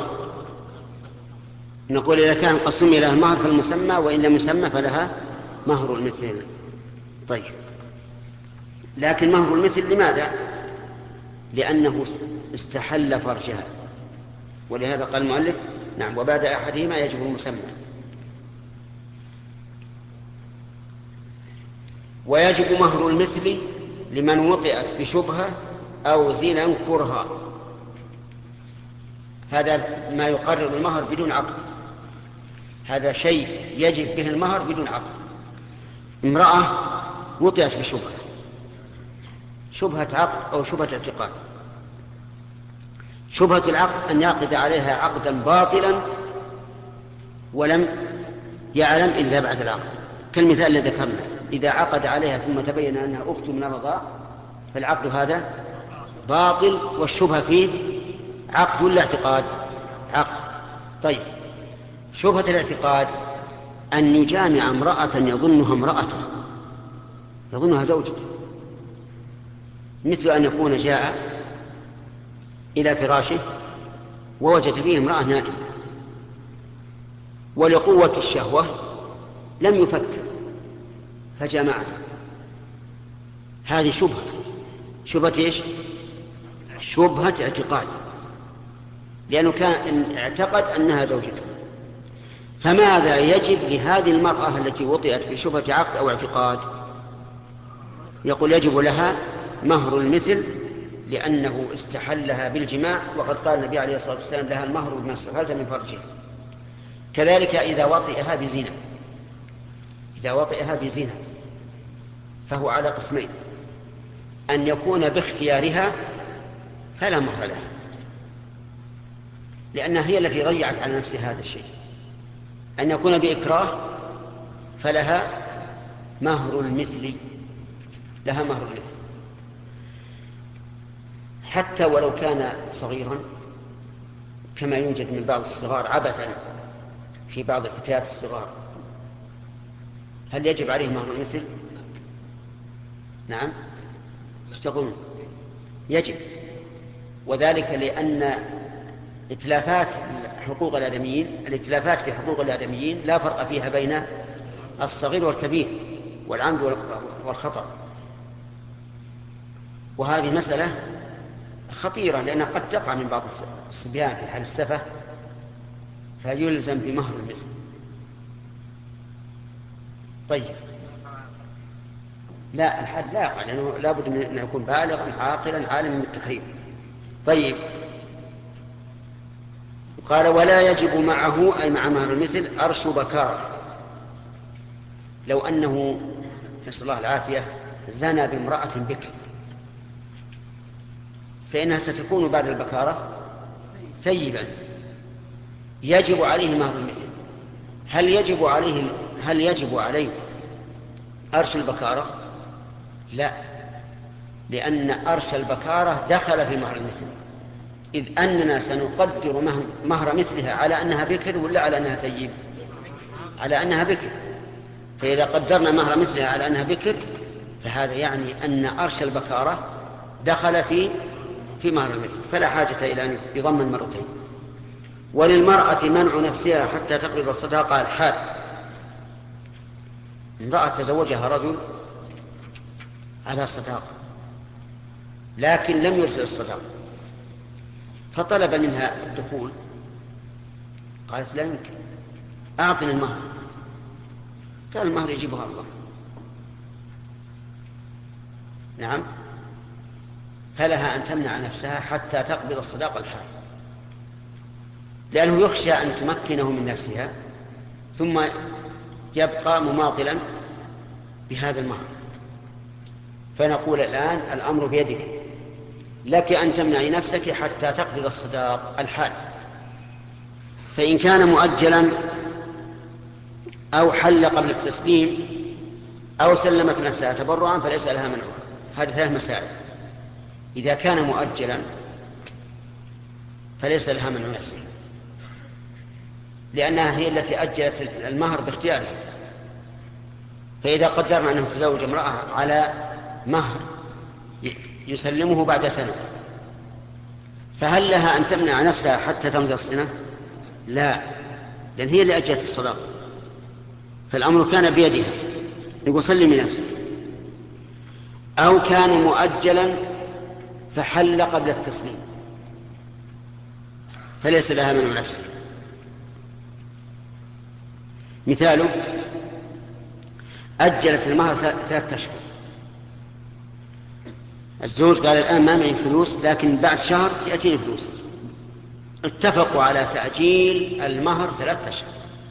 نقول إذا كان قد سمي لها المهر فالمسمى، وإن لم يسمى فلها مهر المثل. طيب، لكن مهر المثل لماذا؟ لأنه استحل فرجها، ولهذا قال المؤلف: نعم، وبعد أحدهما يجب المسمى. ويجب مهر المثل لمن وطئت بشبهة أو زنا كرها. هذا ما يقرر المهر بدون عقد، هذا شيء يجب به المهر بدون عقد. امرأة وطئت بشبهة، شبهة عقد أو شبهة اعتقاد، شبهة العقد أن يعقد عليها عقدا باطلا ولم يعلم إلا بعد العقد، كالمثال الذي ذكرنا، إذا عقد عليها ثم تبين أنها أخت من الرضاع فالعقد هذا باطل، والشبهة فيه عقد ولا اعتقاد؟ عقد. طيب، شبهة الاعتقاد أن يجامع امرأة يظنها امرأته، يظنها زوجته، مثل أن يكون جاء إلى فراشه ووجد فيه امرأة نائمة، ولقوة الشهوة لم يفكر فجمعها. هذه شبهة. شبهة إيش؟ شبهة اعتقاد، لأنه كان اعتقد أنها زوجته. فماذا يجب لهذه المرأة التي وطئت بشبهة عقد أو اعتقاد؟ يقول يجب لها مهر المثل، لأنه استحلها بالجماع، وقد قال النبي عليه الصلاة والسلام لها المهر بما استحلت من فرجها. كذلك إذا وطئها بزنا، إذا وطئها بزنا فهو على قسمين: أن يكون باختيارها فلا مهر لها، لأنها هي التي ضيعت على نفسها هذا الشيء. أن يكون بإكراه فلها مهر المثل، لها مهر المثل حتى ولو كان صغيرا، كما يوجد من بعض الصغار عبثا في بعض الفتيات الصغار. هل يجب عليه مهر المثل؟ نعم، ايش تقولون؟ يجب، وذلك لأن اتلافات حقوق الآدميين، الاتلافات في حقوق الآدميين لا فرق فيها بين الصغير والكبير والعمد والخطأ. وهذه مسألة خطيرة، لأنها قد تقع من بعض الصبيان في حال السفة فيلزم بمهر المثل. طيب، لا، الحد لا يقع، لأنه لا بد من أن يكون بالغا عاقلا عالما بالتحريم. طيب، قال ولا يجب معه، أي مع مهر المثل، أرش بكارة. لو أنه نسأل الله العافية زنى بامرأة بكر، فإنها ستكون بعد البكارة ثيبا، يجب عليه مهر المثل. هل يجب عليه هل يجب عليه أرش البكارة؟ لا، لأن أرش البكارة دخل في مهر المثل، إذ أننا سنقدر مهر مثلها على أنها بكر ولا على أنها ثيب؟ على أنها بكر. فإذا قدرنا مهر مثلها على أنها بكر فهذا يعني أن أرش البكارة دخل في في مهر المثل، فلا حاجة إلى أن يضمن مرتين. وللمرأة منع نفسها حتى تقبض الصداقة الحال. امرأة تزوجها رجل على صداقة لكن لم يرسل الصداقة، فطلب منها الدخول، قالت لا يمكن، أعطني المهر. قال المهر يجيبها الله. نعم، فلها أن تمنع نفسها حتى تقبض الصداقة الحال، لأنه يخشى أن تمكنه من نفسها ثم يبقى مماطلا بهذا المهر. فنقول الآن الأمر بيدك، لك أن تمنعي نفسك حتى تقبض الصداق الحال. فإن كان مؤجلا أو حل قبل التسليم أو سلمت نفسها تبرعا فليس لها منعها. هذه ثلاث مسائل. إذا كان مؤجلا فليس لها منع نفسها، لأنها هي التي أجلت المهر باختيارها. فإذا قدرنا أنه تزوج امرأة على مهر يسلمه بعد سنة، فهل لها أن تمنع نفسها حتى تمضي السنة؟ لا، لأن هي اللي أجلت الصداق، فالأمر كان بيدها، يقول سلمي نفسك. أو كان مؤجلا فحل قبل التسليم فليس لها منع نفسها. مثاله أجلت المهر ثلاثة أشهر، الزوج قال الآن ما معي فلوس لكن بعد شهر يأتيني فلوس، اتفقوا على تأجيل المهر ثلاثة أشهر،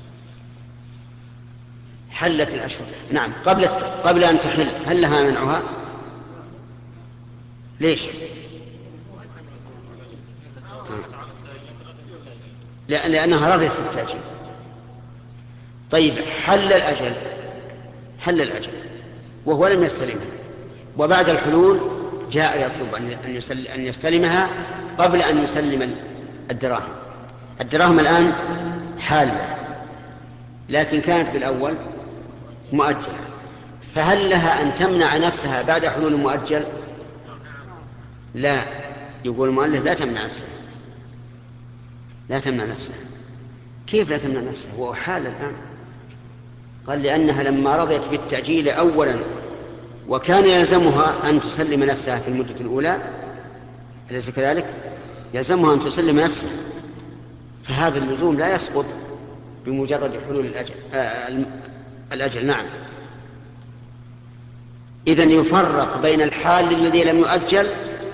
حلت الأشهر. نعم، قبل قبل أن تحل هل لها منعها؟ ليش؟ لأنها رضيت بالتأجيل. طيب حل الأجل حل الأجل وهو لم يستلمها، وبعد الحلول جاء يطلب أن يستلمها قبل أن يسلم الدراهم. الدراهم الآن حالة، لكن كانت بالأول مؤجلة، فهل لها أن تمنع نفسها بعد حلول المؤجل؟ لا، يقول المؤلف لا تمنع نفسها، لا تمنع نفسها. كيف لا تمنع نفسها وهو حال الآن؟ قال لأنها لما رضيت بالتأجيل أولا وكان يلزمها أن تسلم نفسها في المدة الأولى، أليس كذلك؟ يلزمها أن تسلم نفسها، فهذا اللزوم لا يسقط بمجرد حلول الأجل. آه الأجل نعم. إذن يفرق بين الحال الذي لم يؤجل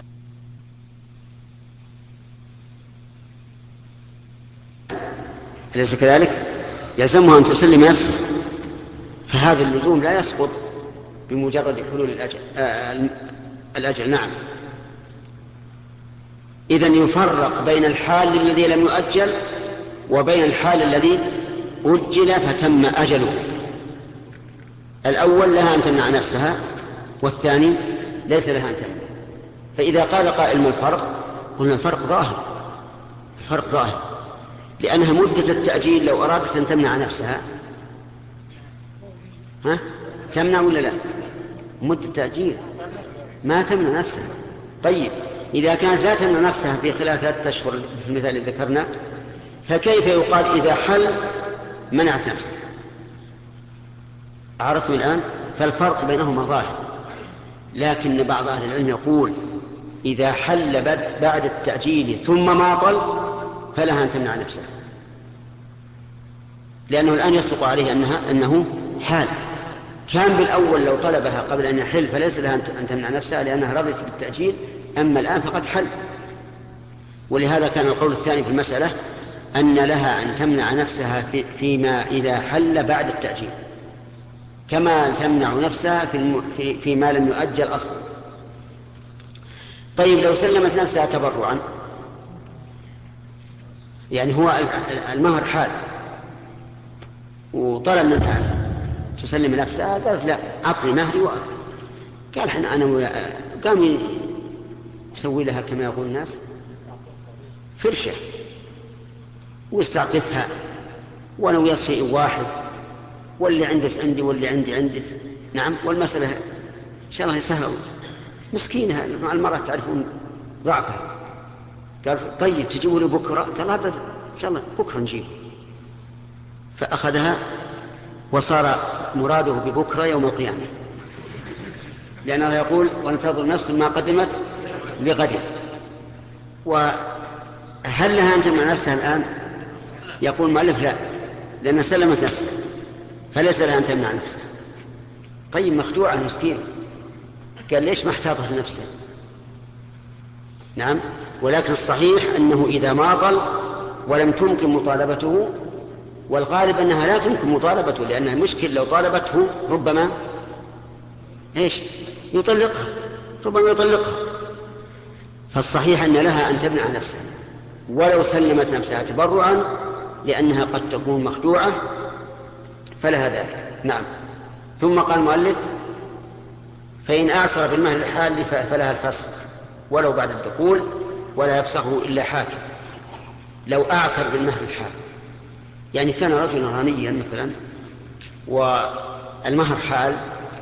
أليس كذلك؟ يلزمها أن تسلم نفسها، فهذا اللزوم لا يسقط بمجرد حلول الأجل. آه الأجل نعم. إذن يفرق بين الحال الذي لم يؤجل وبين الحال الذي أجل فتم أجله. الأول لها أن تمنع نفسها، والثاني ليس لها أن تمنع. فإذا قال قائل ما الفرق؟ قلنا الفرق ظاهر، الفرق ظاهر، لأنها مدة التأجيل لو أرادت أن تمنع نفسها ها؟ تمنع ولا لا؟ مدة التأجيل ما تمنع نفسها. طيب إذا كانت لا تمنع نفسها في خلال ثلاثة أشهر في المثال الذي ذكرنا، فكيف يقال إذا حل منعت نفسها؟ عرفتم الآن؟ فالفرق بينهما ظاهر، لكن بعض أهل العلم يقول إذا حل بعد التأجيل ثم ماطل فلها أن تمنع نفسها، لأنه الآن يصدق عليه أنها أنه حال. كان بالأول لو طلبها قبل أن يحل فليس لها أن تمنع نفسها لأنها رضيت بالتأجيل، أما الآن فقد حل. ولهذا كان القول الثاني في المسألة أن لها أن تمنع نفسها في فيما إذا حل بعد التأجيل، كما تمنع نفسها في الم... في... فيما لم يؤجل أصلا. طيب لو سلمت نفسها تبرعا، يعني هو المهر حال وطلب منها أن تسلم نفسها، قالت لا أعطني مهري، و... قال حنا أنا و... قام يسوي لها كما يقول الناس فرشة واستعطفها، وانا ويا شيء واحد، واللي عندس عندي واللي عندي عندس. نعم، والمسألة إن شاء الله سهل. الله مسكينها مع المرأة تعرفون ضعفها. قال طيب تجيبوا لي بكرة؟ قال أبدا إن شاء الله بكرة نجيب. فأخذها وصار مراده ببكرة يوم القيامة، لأنه يقول وننتظر نفس ما قدمت لغد. وهل لها أن تمنع نفسها الآن؟ يقول مؤلف لا، لأنها سلمت نفسها فليس لها أن تمنع نفسها. طيب مخدوعة المسكين، قال ليش ما احتاطت لنفسها؟ نعم، ولكن الصحيح أنه إذا ماطل ولم تمكن مطالبته، والغالب أنها لا تمكن مطالبته، لأنها مشكل لو طالبته ربما إيش يطلقها، ربما يطلقها. فالصحيح أن لها أن تمنع نفسها ولو سلمت نفسها تبرعا، لأنها قد تكون مخدوعة فلها ذلك. نعم. ثم قال المؤلف فإن أعسر بالمهر الحال فلها الفسخ ولو بعد الدخول، ولا يفسخه إلا حاكم. لو أعسر بالمهر الحال، يعني كان رجلا غنيا مثلا والمهر حال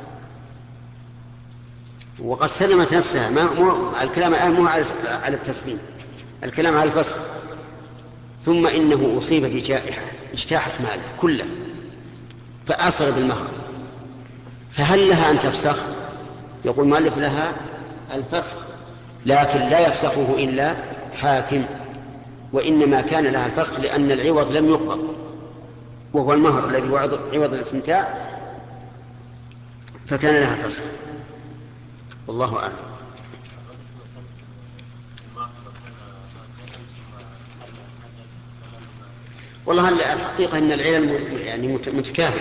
وقد سلمت نفسها، ما مو الكلام الآن مو على التسليم، الكلام على الفسخ، ثم إنه أصيب بجائحة اجتاحت ماله كله فأعسر بالمهر، فهل لها أن تفسخ؟ يقول مؤلف لها الفسخ، لكن لا يفسخه إلا حاكم، وإنما كان لها الفسخ لأن العوض لم يقبض وهو المهر الذي هو عوض الاستمتاع، فكان لها فسخ. والله أعلم. والله الحقيقة أن العلم يعني متكافئة،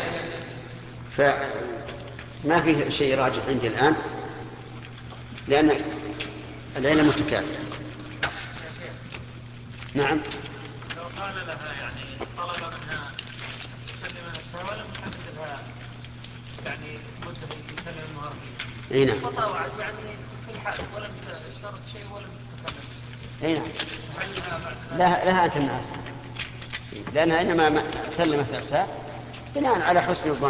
فما في شيء راجع عندي الآن، لأن العلم متكافئة. نعم. لو قال لها يعني طلب منها تسلم نفسها ولم يحدد لها يعني مدة يسلم المهر فيها. اي نعم. فطاوعت يعني في الحال ولم تشترط شيء ولم تتكلم. اي نعم. لها لها ان تمنع نفسها، لانها انما سلمت نفسها بناء على حسن الظن.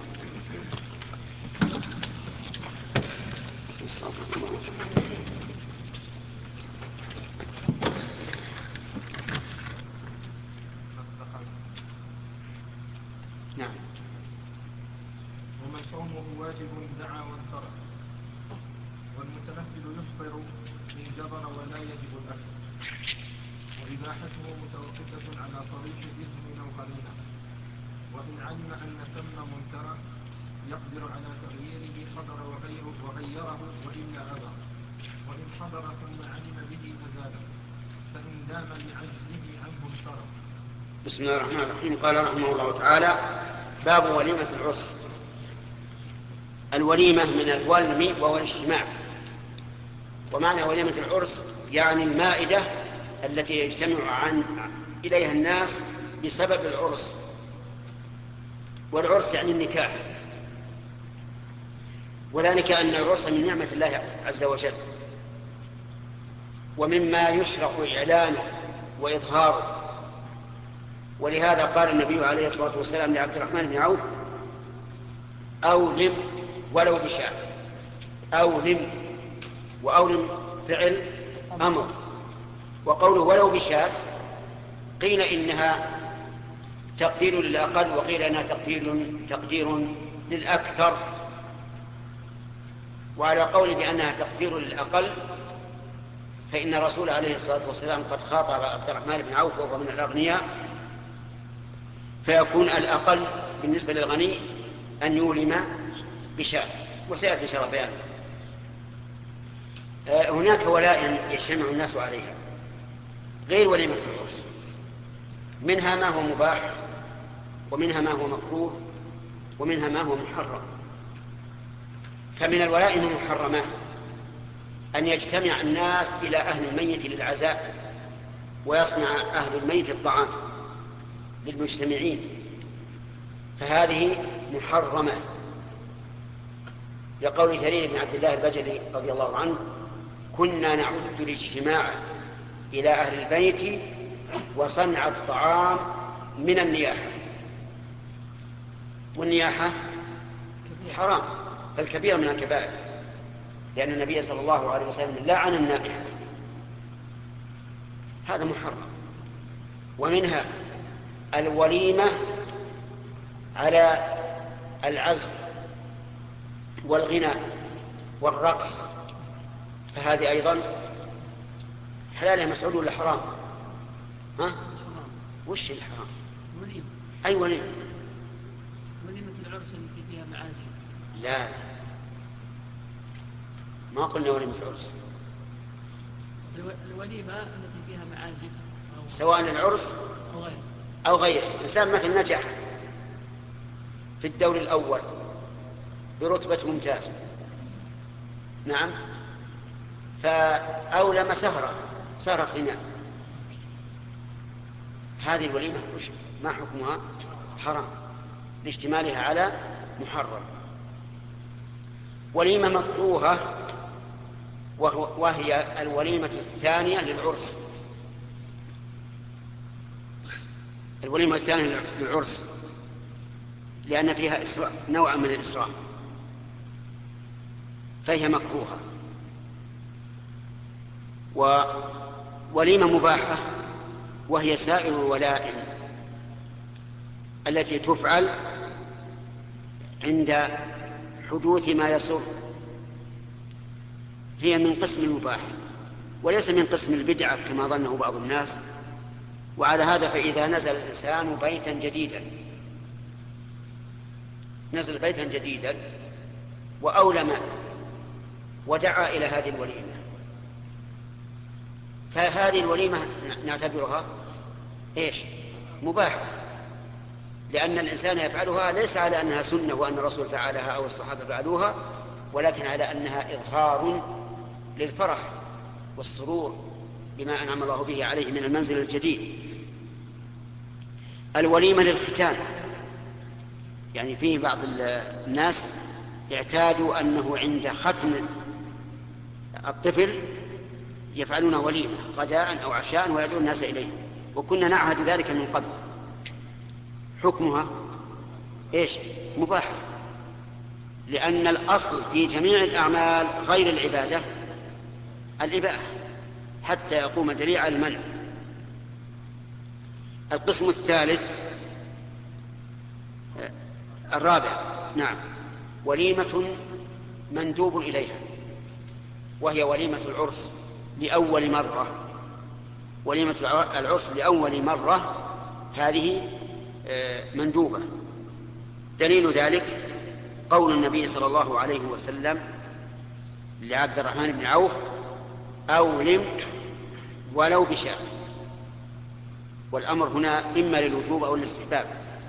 نعم. ومن صومه واجب دعا وانصرف، والمتنفل يفطر إن جبر ولا يجب الأكل، وإباحته متوقفة على صريح إذن أو قرينة، وإن علم أن ثم منكرا يقدر على تغييره حضر وغيره وغيره وإلا أبى، وإن حضر ثم علم به أزاله، فإن دام لعجزه عنه انصرف. بسم الله الرحمن الرحيم. قال رحمه الله تعالى: باب وليمة العرس. الوليمة من الولم وهو الاجتماع، ومعنى وليمة العرس يعني المائدة التي يجتمع عن إليها الناس بسبب العرس، والعرس يعني النكاح، وذلك أن العرس من نعمة الله عز وجل، ومما يشرع إعلانه وإظهاره. ولهذا قال النبي عليه الصلاة والسلام لعبد الرحمن بن عوف: أولم ولو بشاة. أولم، وأولم فعل أمر، وقوله ولو بشاة قيل إنها تقدير للأقل، وقيل إنها تقدير, تقدير للأكثر. وعلى قول بأنها تقدير للأقل فإن الرسول عليه الصلاة والسلام قد خاطب عبد الرحمن بن عوف وهو من الأغنياء، فيكون الأقل بالنسبة للغني أن يولم بشاة، وسيأتي إن شاء الله بيانه. هناك ولائم يجتمع الناس عليها غير وليمة العرس، منها ما هو مباح، ومنها ما هو مكروه، ومنها ما هو محرم. فمن الولائم المحرمة أن يجتمع الناس إلى أهل الميت للعزاء، ويصنع أهل الميت الطعام للمجتمعين، فهذه محرمة، لقول جرير بن عبد الله البجلي رضي الله عنه: كنا نعد الاجتماع إلى أهل البيت وصنع الطعام من النياحة. والنياحة حرام، بل كبيرة من الكبائر، لأن النبي صلى الله عليه وسلم لعن النائحة، هذا محرم. ومنها الوليمة على العزف والغناء والرقص، فهذه أيضا حلال يا مسعود ولا حرام؟ ها؟ وش الحرام؟ وليمة. أي وليمة؟ وليمة العرس التي فيها معازف. لا، ما قلنا وليمة العرس. الوليمة التي فيها معازف سواء العرس أو غيره أو غيره. إنسان مثل نجح في الدور الأول برتبة ممتاز، نعم، فأولم سهرة سهرة غناء، هذه الوليمة ما حكمها؟ حرام لاشتمالها على محرم. وليمة مكروهة وهي الوليمة الثانية للعرس. الوليمة الثانية للعرس لأن فيها إسراء، نوع من الإسراء، فهي مكروهة. ووليمة مباحة وهي سائر الولائم التي تفعل عند حدوث ما يسر، هي من قسم المباح وليس من قسم البدعة كما ظنه بعض الناس. وعلى هذا فإذا نزل الإنسان بيتا جديدا نزل بيتا جديدا وأولم ودعا إلى هذه الوليمة، فهذه الوليمة نعتبرها إيش؟ مباحة، لأن الإنسان يفعلها ليس على أنها سنة وأن الرسول فعلها أو الصحابة فعلوها، ولكن على أنها إظهار للفرح والسرور بما أنعم الله به عليه من المنزل الجديد. الوليمة للختان، يعني فيه بعض الناس اعتادوا أنه عند ختن الطفل يفعلون وليمة غداء أو عشاء ويدعون الناس إليه، وكنا نعهد ذلك من قبل. حكمها إيش؟ مباح، لأن الأصل في جميع الأعمال غير العبادة الإباحة حتى يقوم دليل على المنع. القسم الثالث الرابع نعم وليمة مندوب إليها، وهي وليمة العرس لأول مرة. وليمة العرس لأول مرة هذه مندوبة. دليل ذلك قول النبي صلى الله عليه وسلم لعبد الرحمن بن عوف: أولم ولو بشاة. والأمر هنا إما للوجوب أو للاستحباب.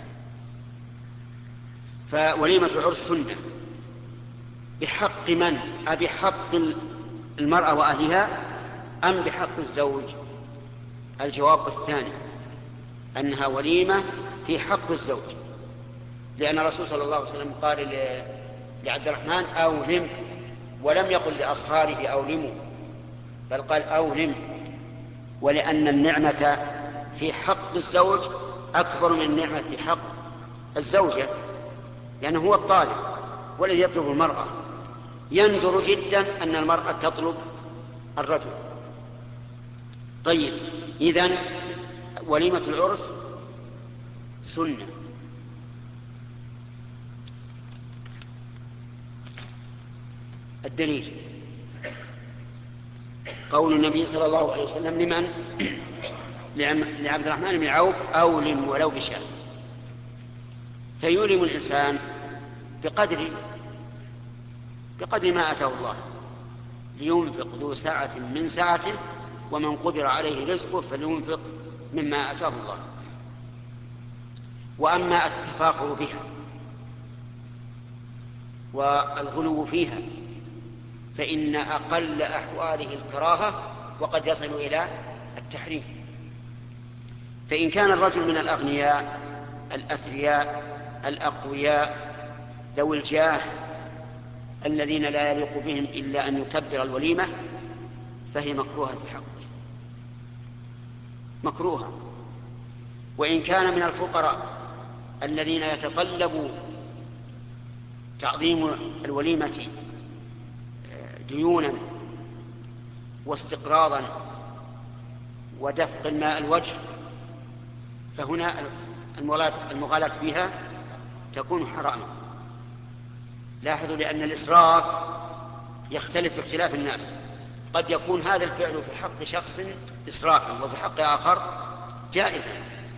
فوليمة العرس سنة بحق من؟ أبحق المرأة وأهلها أم بحق الزوج؟ الجواب الثاني، أنها وليمة في حق الزوج، لأن الرسول صلى الله عليه وسلم قال لعبد الرحمن: أولم، ولم يقل لأصهاره أولموا، بل قال أولم، ولأن النعمة في حق الزوج أكبر من النعمة في حق الزوجة، لأنه هو الطالب والذي يطلب المرأة. يندر جدا أن المرأة تطلب الرجل. طيب، إذن وليمة العرس سنة. الدليل قول النبي صلى الله عليه وسلم لمن؟ لعبد الرحمن بن عوف: أولم ولو بشاة. فيولم الإنسان بقدر بقدر ما أتاه الله، لينفق ذو سعة من سعته ومن قدر عليه رزقه فلينفق مما أتاه الله. وأما التفاخر بها والغلو فيها فإن أقل أحواله الكراهة، وقد يصل إلى التحريم. فإن كان الرجل من الأغنياء الأثرياء الأقوياء ذوي الجاه الذين لا يليق بهم إلا أن يكبر الوليمة فهي مكروهة في حقه، مكروهة. وإن كان من الفقراء الذين يتطلب تعظيم الوليمة ديونا واستقراضا ودفق ماء الوجه، فهنا المغالاة فيها تكون حراما. لاحظوا، لأن الإسراف يختلف باختلاف الناس. قد يكون هذا الفعل في حق شخص إسرافا وفي حق آخر جائزا،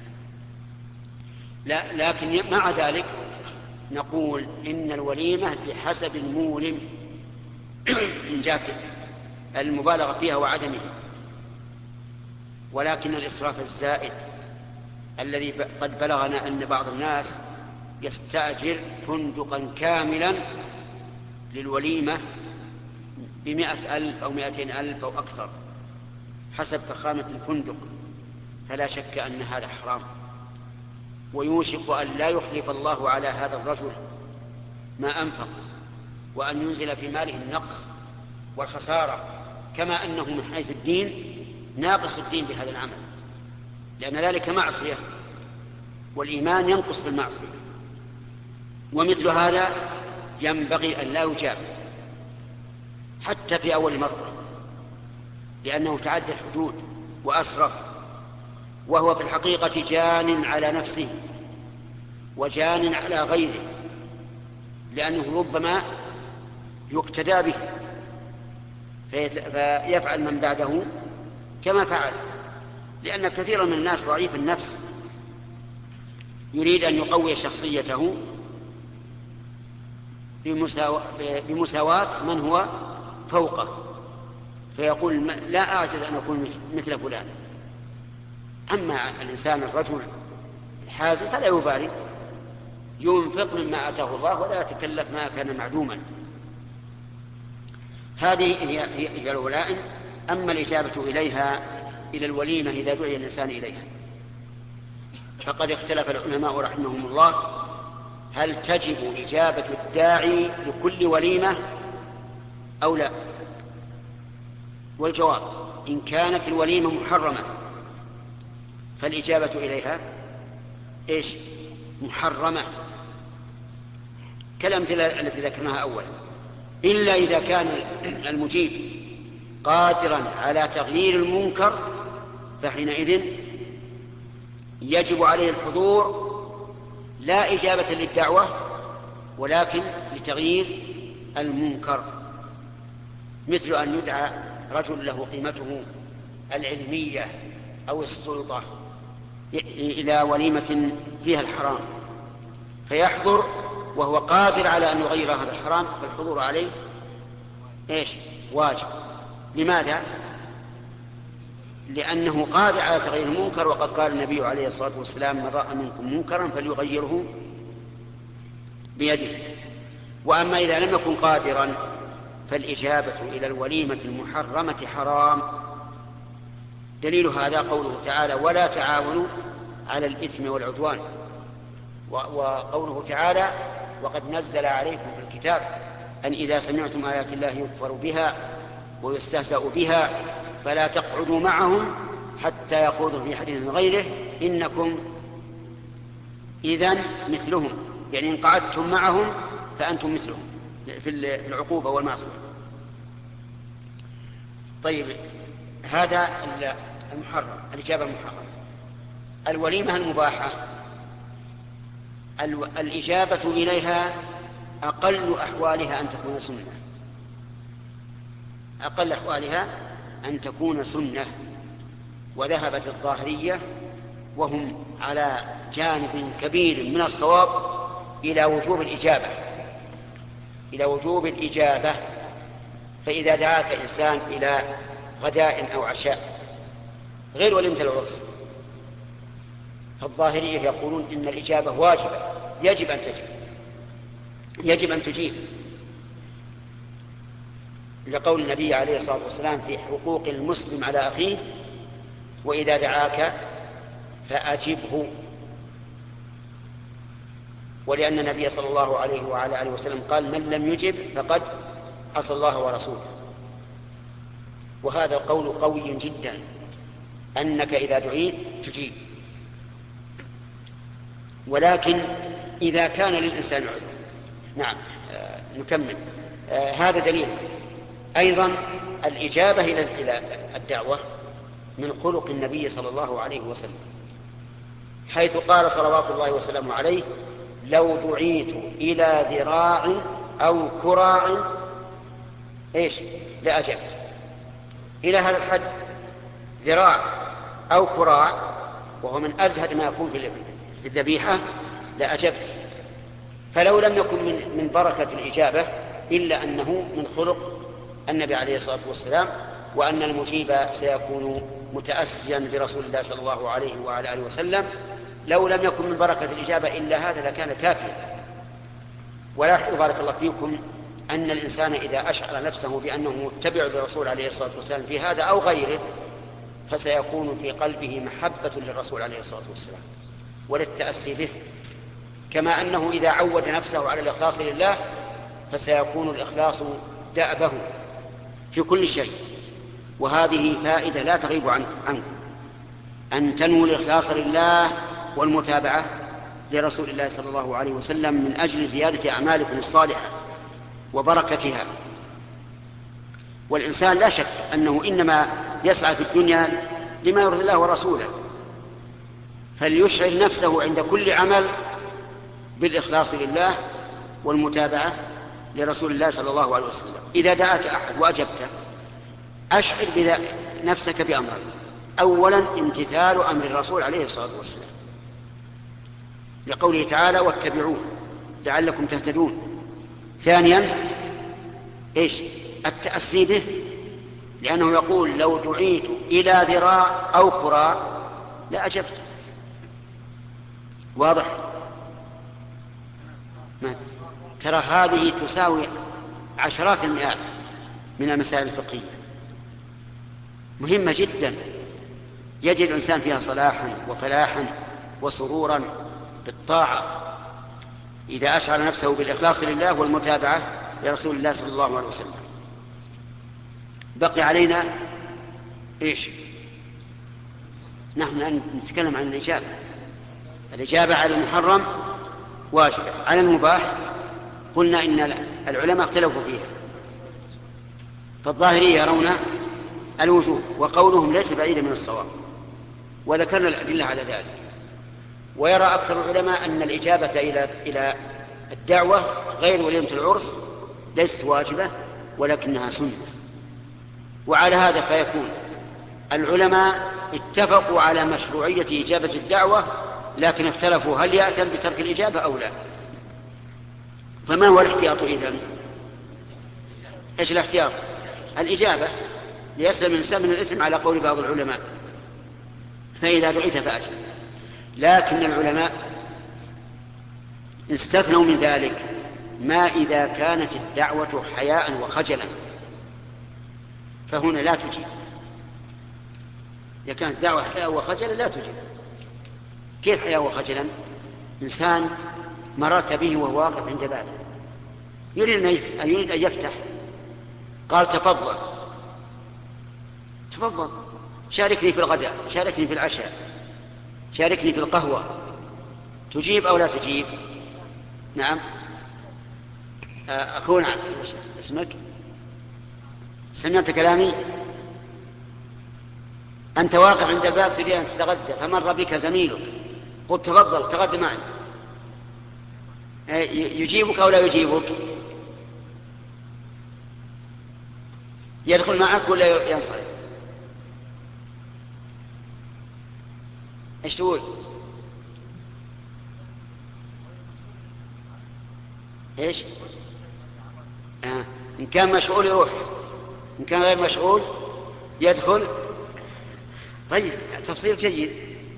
لا لكن مع ذلك نقول إن الوليمة بحسب المولم من جهة المبالغة فيها وعدمها. ولكن الإسراف الزائد الذي قد بلغنا أن بعض الناس يستأجر فندقا كاملا للوليمة بمئة ألف أو مئتين ألف أو أكثر حسب فخامة الفندق، فلا شك أن هذا حرام، ويوشك أن لا يخلف الله على هذا الرجل ما أنفق، وأن ينزل في ماله النقص والخسارة، كما أنه من حيث الدين ناقص الدين بهذا العمل، لأن ذلك معصية، والإيمان ينقص بالمعصية. ومثل هذا ينبغي أن لا يجاب حتى في أول مرة، لأنه تعدى الحدود وأسرف، وهو في الحقيقة جان على نفسه وجان على غيره، لأنه ربما يقتدى به فيفعل من بعده كما فعل، لأن كثيرا من الناس ضعيف النفس يريد أن يقوي شخصيته بمساواة من هو فوقه، فيقول لا أعجز أن أكون مثل فلان. أما الإنسان الرجل الحازم فلا يبالي، ينفق مما آتاه الله ولا يتكلف ما كان معدوما. هذه هي الولائم. أما الإجابة إليها إلى الوليمة إذا دعي الإنسان إليها؟ فقد اختلف العلماء رحمهم الله هل تجب إجابة الداعي لكل وليمة أو لا. والجواب إن كانت الوليمة محرمة فالإجابة إليها إيش؟ محرمة، كالأمثلة التي ذكرناها أولا، إلا إذا كان المجيب قادرا على تغيير المنكر فحينئذ يجب عليه الحضور لا إجابة للدعوة ولكن لتغيير المنكر، مثل أن يدعى رجل له قيمته العلمية أو السلطة إلى وليمة فيها الحرام فيحضر وهو قادر على أن يغير هذا الحرام، فالحضور عليه إيش؟ واجب. لماذا؟ لأنه قادر على تغيير المنكر، وقد قال النبي عليه الصلاة والسلام من رأى منكم منكرا فليغيره بيده. وأما إذا لم يكن قادرا فالإجابة إلى الوليمة المحرمة حرام. دليل هذا قوله تعالى ولا تعاونوا على الإثم والعدوان، وقوله تعالى وقد نزل عليكم في الكتاب أن إذا سمعتم آيات الله يكفر بها ويستهزأ بها فلا تقعدوا معهم حتى يخوضوا في حديث غيره إنكم إذن مثلهم، يعني إن قعدتم معهم فأنتم مثلهم في العقوبة والمعصية. طيب هذا المحرم، الإجابة المحرمة. الوليمة المباحة الإجابة إليها أقل أحوالها أن تكون سنة، أقل أحوالها أن تكون سنة. وذهبت الظاهرية وهم على جانب كبير من الصواب إلى وجوب الإجابة إلى وجوب الإجابة فإذا دعاك إنسان إلى غداء أو عشاء غير وليمة العرس فالظاهرية يقولون إن الإجابة واجبة، يجب أن تجب يجب أن تجيب، لقول النبي عليه الصلاة والسلام في حقوق المسلم على أخيه وإذا دعاك فأجبه، ولأن النبي صلى الله عليه وعلى آله وسلم قال من لم يجب فقد عصى الله ورسوله. وهذا القول قوي جدا أنك إذا دعيت تجيب، ولكن إذا كان للإنسان عذر. نعم آه نكمل. آه هذا دليل أيضا الإجابة إلى الدعوة من خلق النبي صلى الله عليه وسلم، حيث قال صلوات الله وسلامه عليه لو دعيت إلى ذراع أو كراع إيش لأجبت. إلى هذا الحد ذراع أو كراع وهو من أزهد ما يكون في الذبيحة لأجبت. فلو لم يكن من بركة الإجابة إلا أنه من خلق النبي عليه الصلاة والسلام، وأن المجيب سيكون متأسيا برسول الله صلى الله عليه وعلى آله وسلم. لو لم يكن من بركة الإجابة إلا هذا لكان كافيا. ولاحظوا بارك الله فيكم أن الإنسان إذا أشعر نفسه بأنه متبع للرسول عليه الصلاة والسلام في هذا أو غيره فسيكون في قلبه محبة للرسول عليه الصلاة والسلام وللتأسي به، كما أنه إذا عود نفسه على الإخلاص لله فسيكون الإخلاص دأبه في كل شيء. وهذه فائدة لا تغيب عن عنكم أن تنووا الإخلاص لله والمتابعة لرسول الله صلى الله عليه وسلم من أجل زيادة أعمالكم الصالحة وبركتها. والإنسان لا شك أنه إنما يسعى في الدنيا لما يرضي الله ورسوله، فليشعر نفسه عند كل عمل بالإخلاص لله والمتابعة لرسول الله صلى الله عليه وسلم. إذا دعاك أحد وأجبته أشعر نفسك بأمرين: أولا امتثال أمر الرسول عليه الصلاة والسلام لقوله تعالى واتبعوه لعلكم تهتدون. ثانيا إيش؟ التأسي به، لأنه يقول لو دعيت إلى ذراع أو كراع لأجبت. واضح؟ ما. ترى هذه تساوي عشرات المئات من المسائل الفقهية، مهمة جدا يجد الإنسان فيها صلاحا وفلاحا وسرورا بالطاعة إذا أشعر نفسه بالإخلاص لله والمتابعة لرسول الله صلى الله عليه وسلم. بقي علينا إيش؟ نحن الآن نتكلم عن الإجابة. الإجابة على المحرم واجبة. على المباح قلنا إن العلماء اختلفوا فيها، فالظاهرية يرون الوجوب، وقولهم ليس بعيدا من الصواب، وذكرنا الأدلة على ذلك. ويرى أكثر العلماء أن الإجابة إلى إلى الدعوة غير وليمة العرس ليست واجبة ولكنها سنة. وعلى هذا فيكون العلماء اتفقوا على مشروعية إجابة الدعوة، لكن اختلفوا هل يأثم بترك الإجابة أو لا. فما هو الاحتياط إذن؟ إيش الاحتياط؟ الإجابة ليسلم الإنسان من الإثم على قول بعض العلماء، فإذا دعيت فأجب. لكن العلماء استثنوا من ذلك ما إذا كانت الدعوة حياء وخجلا، فهنا لا تجيب. إذا كانت الدعوة حياء وخجلا لا تجيب. كيف حياء وخجلا؟ إنسان مررت به وهو واقف عند بابه يريد أن يريد أن يفتح، قال تفضل تفضل شاركني في الغداء، شاركني في العشاء، شاركني في القهوة، تجيب أو لا تجيب؟ نعم. أخونا اسمك؟ سمعت كلامي؟ أنت واقف عند الباب تريد أن تتغدى، فمر بك زميلك قلت تفضل تغدى معي، يجيبك أو لا يجيبك؟ يدخل معك ولا ينصرف؟ ايش تقول؟ ايش؟ آه. إن كان مشغول يروح، إن كان غير مشغول يدخل. طيب تفصيل جيد.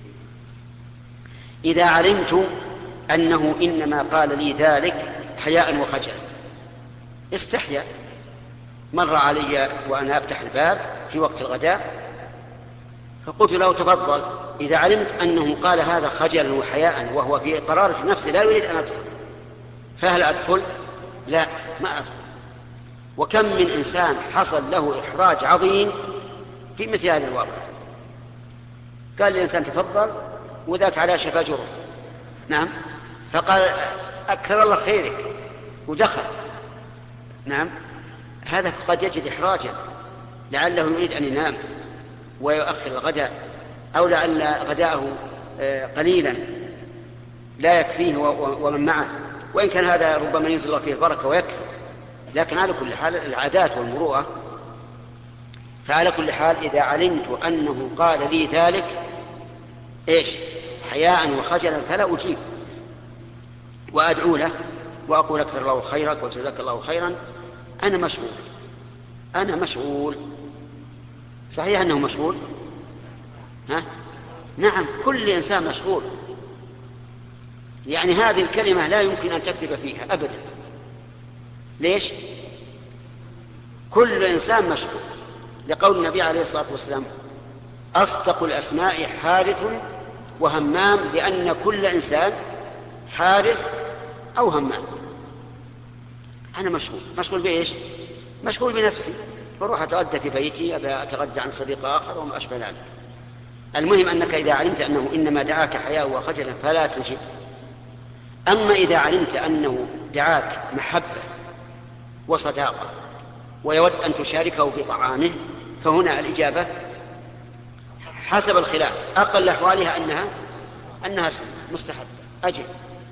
إذا علمت أنه إنما قال لي ذلك حياء وخجلا، استحيا، مر علي وأنا أفتح الباب في وقت الغداء فقلت له تفضل، إذا علمت أنه قال هذا خجلا وحياء وهو في قرارة نفسه لا يريد أن أدخل، فهل أدخل؟ لا، ما أدخل. وكم من إنسان حصل له إحراج عظيم في مثل هذا الواقع، قال الإنسان تفضل وذاك على شفا جرف، نعم، فقال أكثر الله خيرك ودخل، نعم، هذا قد يجد إحراجا، لعله يريد أن ينام ويؤخر الغداء، أو لعل غداءه قليلا لا يكفيه ومن معه، وإن كان هذا ربما ينزل الله فيه البركة ويكفي. لكن على كل حال العادات والمروءة، فعلى كل حال إذا علمت أنه قال لي ذلك إيش حياء وخجلا فلا أجيب، وأدعو له وأقول أكثر الله خيرك وجزاك الله خيرا، أنا مشغول أنا مشغول. صحيح أنه مشغول، ها؟ نعم، كل إنسان مشغول، يعني هذه الكلمة لا يمكن أن تكذب فيها أبدا. ليش؟ كل إنسان مشغول، لقول النبي عليه الصلاة والسلام أصدق الأسماء حارث وهمام، لأن كل إنسان حارث أو همام. أنا مشغول. مشغول بإيش؟ مشغول بنفسي، بروح أتغدى في بيتي، أبي أتغدى عن صديق آخر وما أشبه ذلك. المهم أنك إذا علمت أنه إنما دعاك حياء وخجلا فلا تجب. أما إذا علمت أنه دعاك محبة وصداقة ويود أن تشاركه في طعامه، فهنا الإجابة حسب الخلاف، أقل أحوالها أنها أنها مستحب، أجب.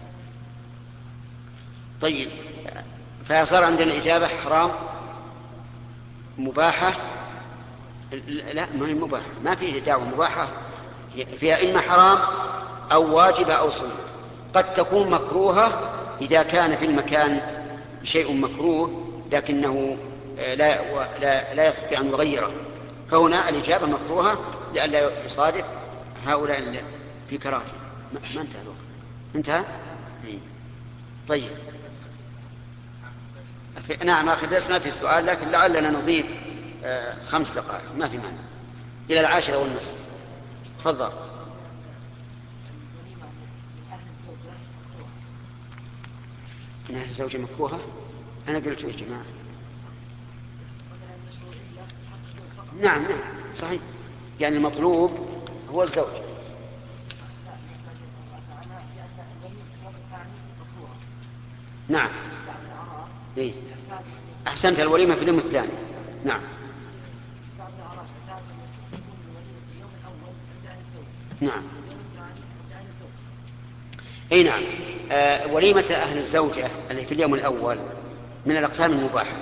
طيب، فصار عندنا الإجابة حرام، مباحة، لا ما هي مباحة، ما فيه دعوة مباحة، فيها إما حرام أو واجبة أو سنة. قد تكون مكروهة إذا كان في المكان شيء مكروه لكنه لا, لا, لا يستطيع أن يغيره، فهنا الإجابة مكروهة لئلا يصادف هؤلاء في كراهته. ما انتهى الوقت؟ انتهى؟ طيب، نعم، آخر درس ما في سؤال، لكن لعلنا نضيف خمس دقائق، ما في مانع، إلى العاشرة والنصف. تفضل. من أهل الزوجة مكروهة؟ أنا قلت يا جماعة. نعم نعم صحيح، يعني المطلوب هو الزوج. نعم إيه؟ أحسنت، الوليمة في اليوم الثاني. نعم نعم أي نعم. آه وليمة أهل الزوجة اللي في اليوم الأول من الأقسام المباحة،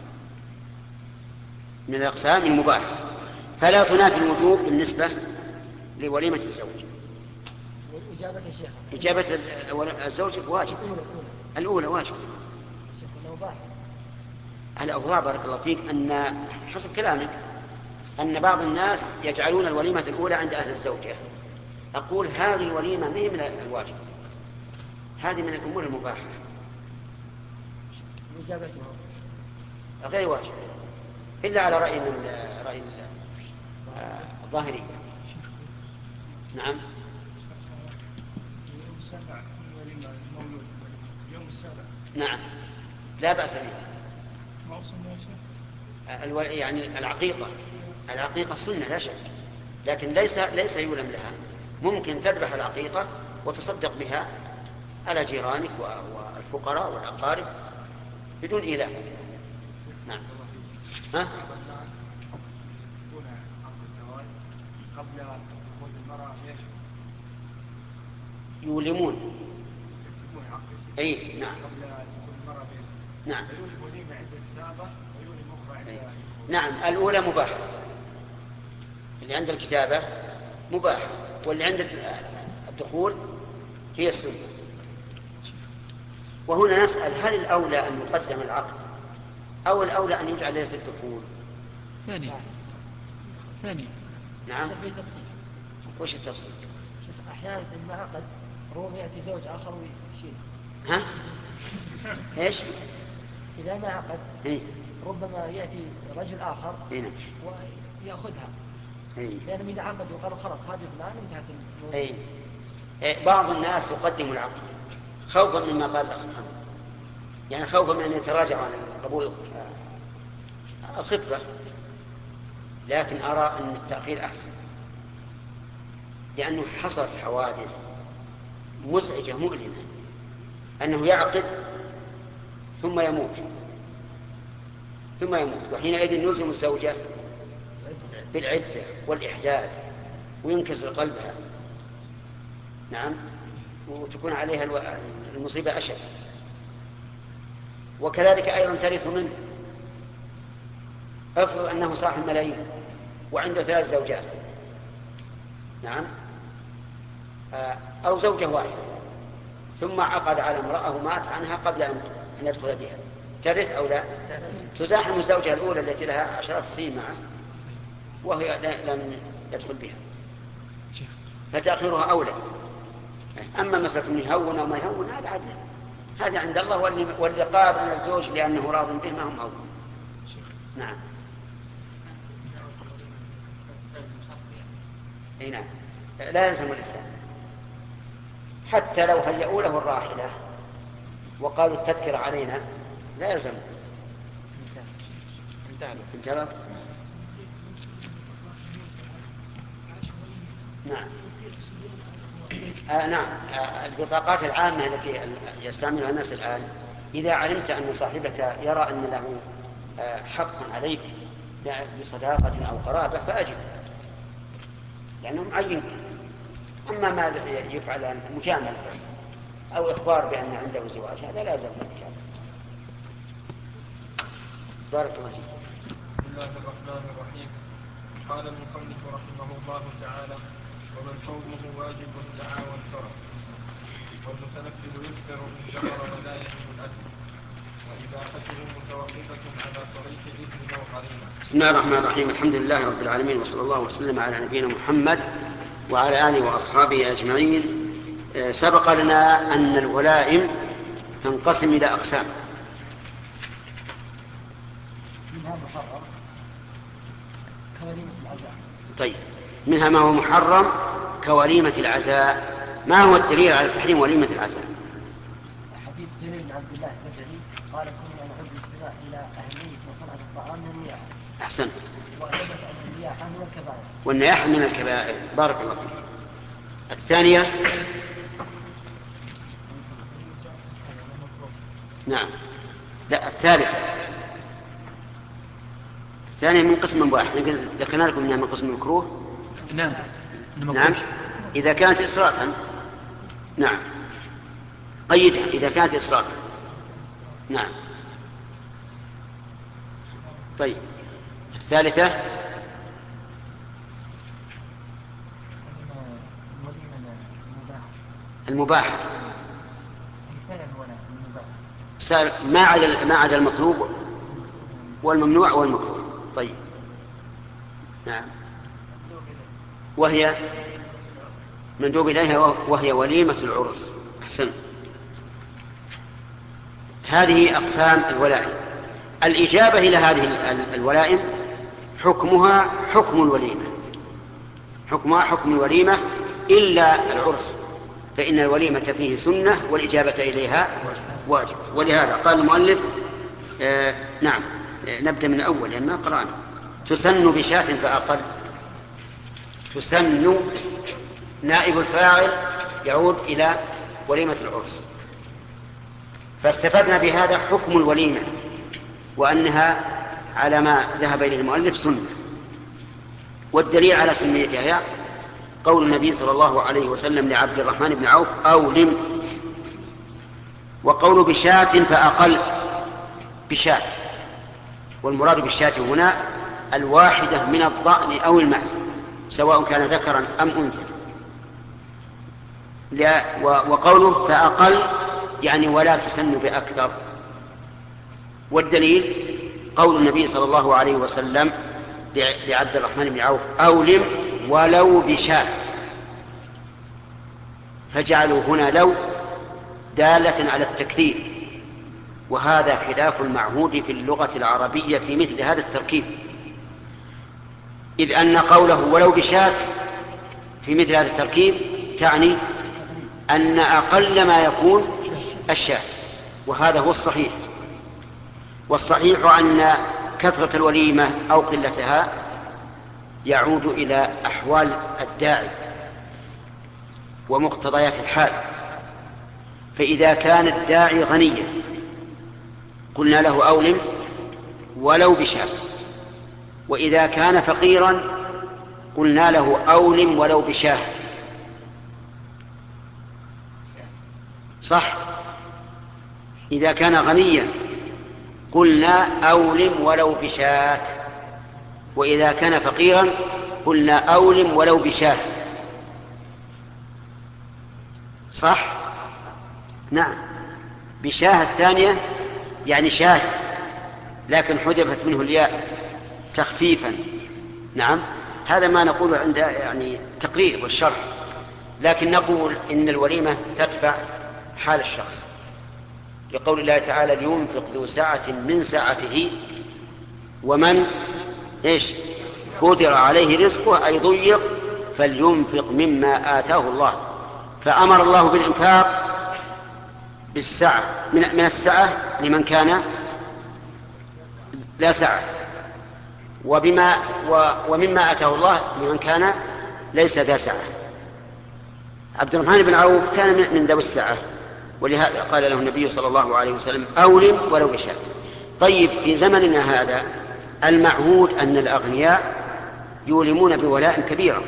من الأقسام المباحة، فلا تنافي الوجوب بالنسبة لوليمة الزوج. إجابة الشيخ، إجابة الزوج واجب، الأولى واجب. الأوضاع بارك الله فيك أن حسب كلامك أن بعض الناس يجعلون الوليمة الأولى عند أهل الزوجة. أقول هذه الوليمة ما هي من الواجب، هذه من الأمور المباحة. إجابتها غير واجب إلا على رأي من رأي الظاهري. نعم. يوم السابع وليمة المولود، يوم السابع. نعم لا بأس به. موسم يا شيخ. الو... يعني العقيقة، العقيقة سنة لا شك، لكن ليس ليس يولم لها. ممكن تذبح العقيقة وتصدق بها على جيرانك والفقراء والأقارب بدون إيلاء. نعم. ها؟ قبل دخول المرأة يولمون. أي نعم. قبل دخول المرأة نعم. يولم وليمة عند الكتابة ويولم أخرى عند. نعم الأولى مباحة، اللي عند الكتابة مباحة، واللي عند الدخول هي السنة. وهنا نسأل هل الأولى أن يقدم العقد أو الأولى أن يجعل ليلة الدخول؟ ثاني ثاني نعم. في تفصيل. وش التفصيل؟ أحيانا مع عقد روم يأتي زوج آخر ويشيل. ها؟ إيش؟ إذا ما عقد إيه؟ ربما يأتي رجل آخر إيه؟ ويأخذها. إيه؟ لأن إذا عقد وقال خلاص هذه فلان انتهت الموضوع. إيه؟ إيه؟ بعض الناس يقدم العقد خوفا مما قال الأخ محمد، يعني خوفا من أن يتراجع عن قبول الخطبة، لكن أرى أن التأخير أحسن، لأنه حصلت حوادث مزعجة مؤلمة، أنه يعقد ثم يموت ثم يموت وحينئذ يلزم الزوجة بالعدة والإحداد وينكسر قلبها. نعم. وتكون عليها المصيبة أشد، وكذلك أيضا ترث منه. افرض أنه صاحب ملايين وعنده ثلاث زوجات، نعم، أو زوجة واحدة، ثم عقد على امرأة ومات عنها قبل أن يدخل بها، ترث أو لا؟ تزاحم الزوجة الأولى التي لها عشرات سنين معه وهي لم يدخل بها، فتأخيرها أولى. أما مسألة من يهون أو ما يهون هذا عدل، هذا عند الله، واللي قابل الزوج لأنه راض به ما هم هون. نعم. اي نعم لا يلزم الإحسان، حتى لو هيئوا له الراحلة وقالوا التذكرة علينا لا يلزم. انتهى. نعم. آه نعم. آه البطاقات العامة التي يستعملها الناس الآن، إذا علمت أن صاحبك يرى أن له آه حق عليك بصداقة أو قرابة فأجب، لأنه معين. أما ما يفعل مجاملة بس أو إخبار بأن عنده زواج هذا لا يلزم الإجابة. بارك الله فيك. بسم الله الرحمن الرحيم. قال المصنف رحمه الله تعالى: ومن صومه واجب تعاون سرى، والمتنفل يفطر من جبر ولا يجب الأكل، وإباحته متوقفة على صريح الإثم أو قرينة. بسم الله الرحمن الرحيم. الحمد لله رب العالمين، وصلى الله وسلم على نبينا محمد وعلى آله وأصحابه أجمعين. سبق لنا أن الولائم تنقسم إلى أقسام. منها محرم كوليمة العزاء. طيب منها ما هو محرم كوليمة العزاء. ما هو الدليل على تحريم وليمة العزاء؟ حديث جرير بن عبد الله البجلي قال كنا نعد الاجتماع إلى أهمية وصنعة الطعام من النياحة. أحسنت. وأثبت أن النياحة من الكبائر. والنياحة من الكبائر. بارك الله فيك. الثانية. نعم. لا، الثالثة. الثانية من قسم مباح، ذكرنا لكم انها من قسم مكروه. نعم. نعم. إذا كانت إسرافا. نعم. قيدها إذا كانت إسرافا. نعم. طيب. الثالثة. المباح. ما عدا ما عدا المطلوب والممنوع والمكروه. طيب. نعم. وهي مندوب إليها وهي وليمة العرس. أحسن. هذه أقسام الولائم. الإجابة إلى هذه الولائم حكمها حكم الوليمة، حكمها حكم الوليمة إلا العرس، فإن الوليمة فيه سنة والإجابة إليها واجب. ولهذا قال المؤلف آه نعم آه نبدأ من أول لأن ما قرأنا. تسن بشاة فأقل. تسن نائب الفاعل يعود إلى وليمة العرس، فاستفدنا بهذا حكم الوليمة وأنها على ما ذهب إليه المؤلف سنة. والدليل على سنيتها قول النبي صلى الله عليه وسلم لعبد الرحمن بن عوف أولم. وقول بشاة فأقل. بشاة، والمراد بالشاة هنا الواحدة من الضأن أو المعز سواء كان ذكرا أم أنثى. وقوله فأقل يعني ولا تسن بأكثر. والدليل قول النبي صلى الله عليه وسلم لعبد الرحمن بن عوف أولم ولو بشاة، فجعلوا هنا لو دالة على التكثير، وهذا خلاف المعهود في اللغة العربية في مثل هذا التركيب، إذ أن قوله ولو بشاة في مثل هذا التركيب تعني أن أقل ما يكون الشاة، وهذا هو الصحيح. والصحيح أن كثرة الوليمة أو قلتها يعود إلى أحوال الداعي ومقتضيات الحال. فإذا كان الداعي غنيا قلنا له أولم ولو بشاة، وإذا كان فقيرا قلنا له أولم ولو بشاه. صح؟ إذا كان غنيا قلنا أولم ولو بشاة، وإذا كان فقيرا قلنا أولم ولو بشاه. صح؟ نعم. بشاه الثانية يعني شاه لكن حذفت منه الياء تخفيفا. نعم، هذا ما نقول عند يعني تقرير والشرح، لكن نقول إن الوليمة تتبع حال الشخص، لقول الله تعالى لينفق ذو سعة من سعته ومن إيش قدر عليه رزقه أي ضيق فلينفق مما آتاه الله. فأمر الله بالإنفاق بالسعة من السعة لمن كان لا سعة، وبما ومما آتاه الله لمن كان ليس ذا سعة. عبد الرحمن بن عوف كان من ذوي السعة، ولهذا قال له النبي صلى الله عليه وسلم أولم ولو بشاة. طيب، في زمننا هذا المعهود أن الأغنياء يولمون بولاء كبيرة،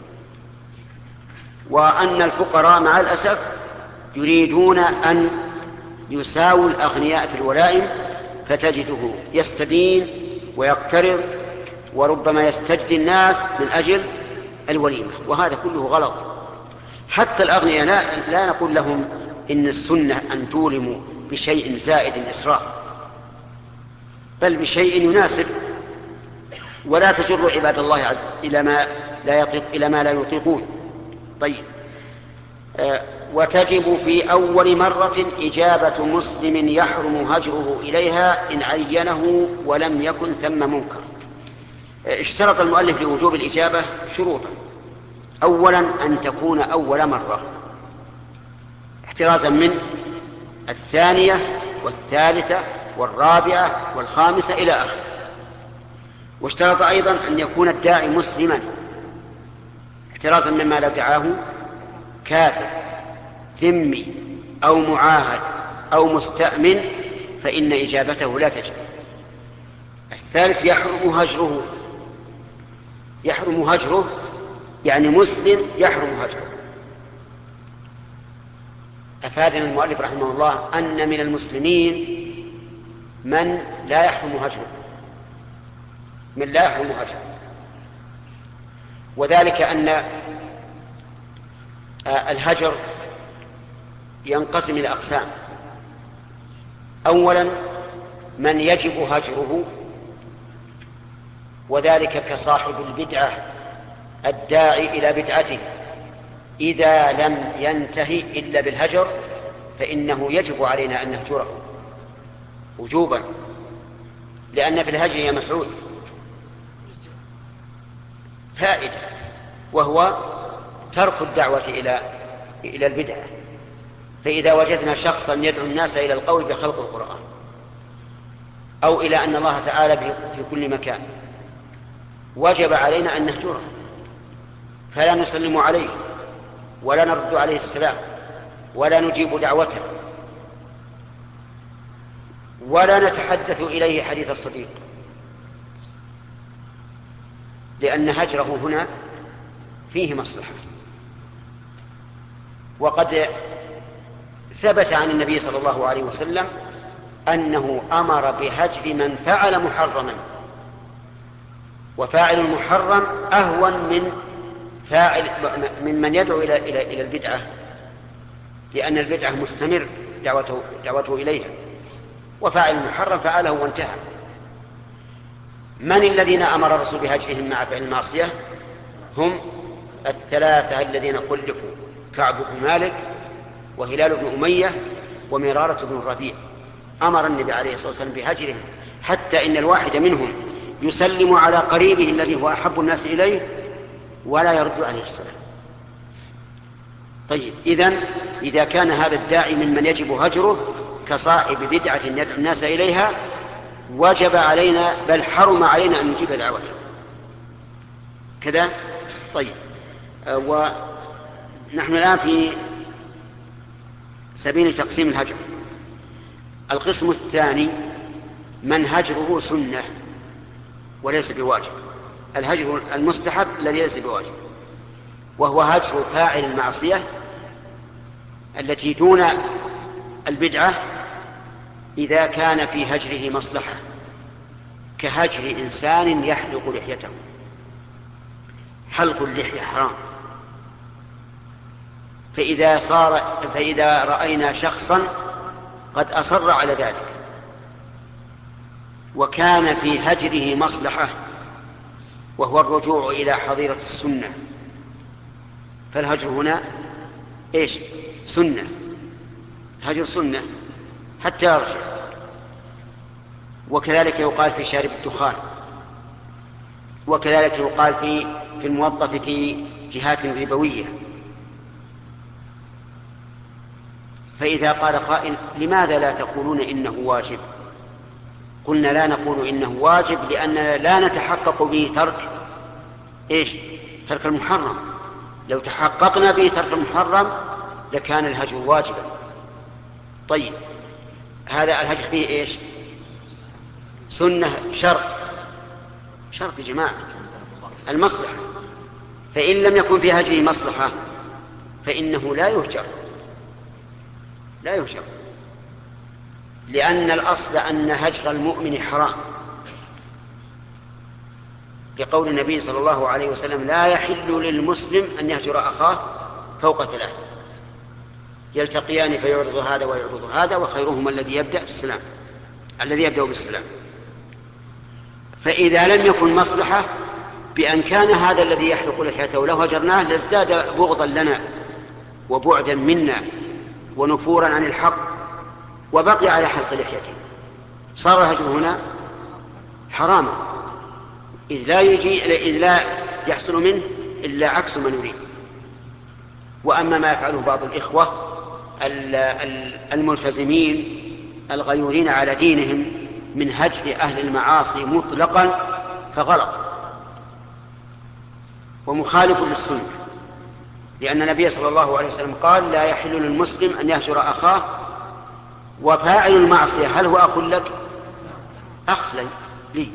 وأن الفقراء مع الأسف يريدون أن يساووا الأغنياء في الولائم، فتجده يستدين ويقترض وربما يستجدي الناس من أجل الوليمة، وهذا كله غلط. حتى الأغنياء لا, لا نقول لهم إن السنة أن تولموا بشيء زائد إسراف، بل بشيء يناسب، ولا تجروا عباد الله عز إلى ما لا يطيق إلى ما لا يطيقون. طيب، آه وتجب في أول مرة إجابة مسلم يحرم هجره إليها إن عينه ولم يكن ثم منكر. اشترط المؤلف لوجوب الإجابة شروطا، أولا أن تكون أول مرة احترازا من الثانية والثالثة والرابعة والخامسة إلى آخره. واشترط أيضا أن يكون الداعي مسلما احترازا مما لو دعاه كافر ذمي أو معاهد أو مستأمن فإن إجابته لا تجب. الثالث يحرم هجره، يحرم هجره يعني مسلم يحرم هجره. أفادنا المؤلف رحمه الله أن من المسلمين من لا يحرم هجره، من لا يحرم هجره، وذلك أن الهجر ينقسم إلى أقسام. أولا من يجب هجره، وذلك كصاحب البدعة الداعي إلى بدعته إذا لم ينتهي إلا بالهجر فإنه يجب علينا أن نهجره وجوبا، لأن في الهجر يا مسعود فائدة، وهو ترك الدعوة إلى إلى البدعة. فإذا وجدنا شخصا يدعو الناس إلى القول بخلق القرآن أو إلى أن الله تعالى في كل مكان وجب علينا أن نهجره، فلا نسلم عليه ولا نرد عليه السلام ولا نجيب دعوته ولا نتحدث إليه حديث الصديق، لأن هجره هنا فيه مصلحة. وقد ثبت عن النبي صلى الله عليه وسلم أنه أمر بهجر من فعل محرما، وفاعل المحرم أهون من فاعل من من يدعو إلى إلى إلى البدعة، لأن البدعة مستمر دعوته دعوته إليها، وفاعل المحرم فعله وانتهى. من الذين أمر الرسول بهجرهم مع فعل المعصية؟ هم الثلاثة الذين خلفوا: كعب بن مالك وهلال بن أمية ومرارة بن الربيع. أمر النبي عليه الصلاة والسلام بهجرهم، حتى إن الواحد منهم يسلم على قريبه الذي هو أحب الناس إليه ولا يرد عليه السلام. طيب، إذن إذا كان هذا الداعي ممن يجب هجره كصاحب بدعة يدعو الناس إليها وجب علينا بل حرم علينا أن نجيب دعوته كذا. طيب، ونحن الآن في سبيل تقسيم الهجر. القسم الثاني من هجره سنة وليس بواجب، الهجر المستحب الذي ليس بواجب، وهو هجر فاعل المعصية التي دون البدعة إذا كان في هجره مصلحة، كهجر إنسان يحلق لحيته. حلق اللحية حرام، فإذا صار فإذا رأينا شخصا قد أصر على ذلك وكان في هجره مصلحة وهو الرجوع إلى حظيرة السنة، فالهجر هنا إيش؟ سنة، هجر سنة حتى يرجع. وكذلك يقال في شارب الدخان، وكذلك يقال في في الموظف في جهات ربوية. فإذا قال قائل: لماذا لا تقولون إنه واجب؟ قلنا: لا نقول إنه واجب لأننا لا نتحقق به ترك إيش؟ ترك المحرم. لو تحققنا به ترك المحرم لكان الهجر واجبا. طيب، هذا الهجر فيه إيش؟ سنة، شرط شرط يا جماعة المصلحة. فإن لم يكن في هجره مصلحة فإنه لا يهجر، لا يهجر، لأن الأصل أن هجر المؤمن حرام، لقول النبي صلى الله عليه وسلم: لا يحل للمسلم أن يهجر أخاه فوق ثلاث، يلتقيان فيعرض هذا ويعرض هذا وخيرهما الذي يبدأ بالسلام الذي يبدأ بالسلام. فإذا لم يكن مصلحة بأن كان هذا الذي يحلق لحيته لو هجرناه لازداد بغضا لنا وبعدا منا ونفورا عن الحق وبقي على حلق لحيته، صار الهجر هنا حراما، إذ لا يجي إذ لا يحصل منه إلا عكس ما نريد. وأما ما يفعله بعض الإخوة الملتزمين الغيورين على دينهم من هجر أهل المعاصي مطلقا فغلط ومخالف للسنة، لأن النبي صلى الله عليه وسلم قال لا يحل للمسلم أن يهجر أخاه، وفاعل المعصية هل هو أخ لك؟ أخ لي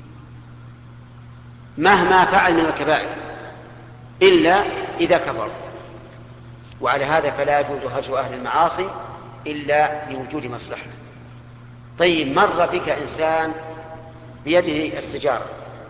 مهما فعل من الكبائر إلا إذا كفر. وعلى هذا فلا يجوز هجر أهل المعاصي إلا لوجود مصلحة. طيب، مر بك إنسان بيده السجارة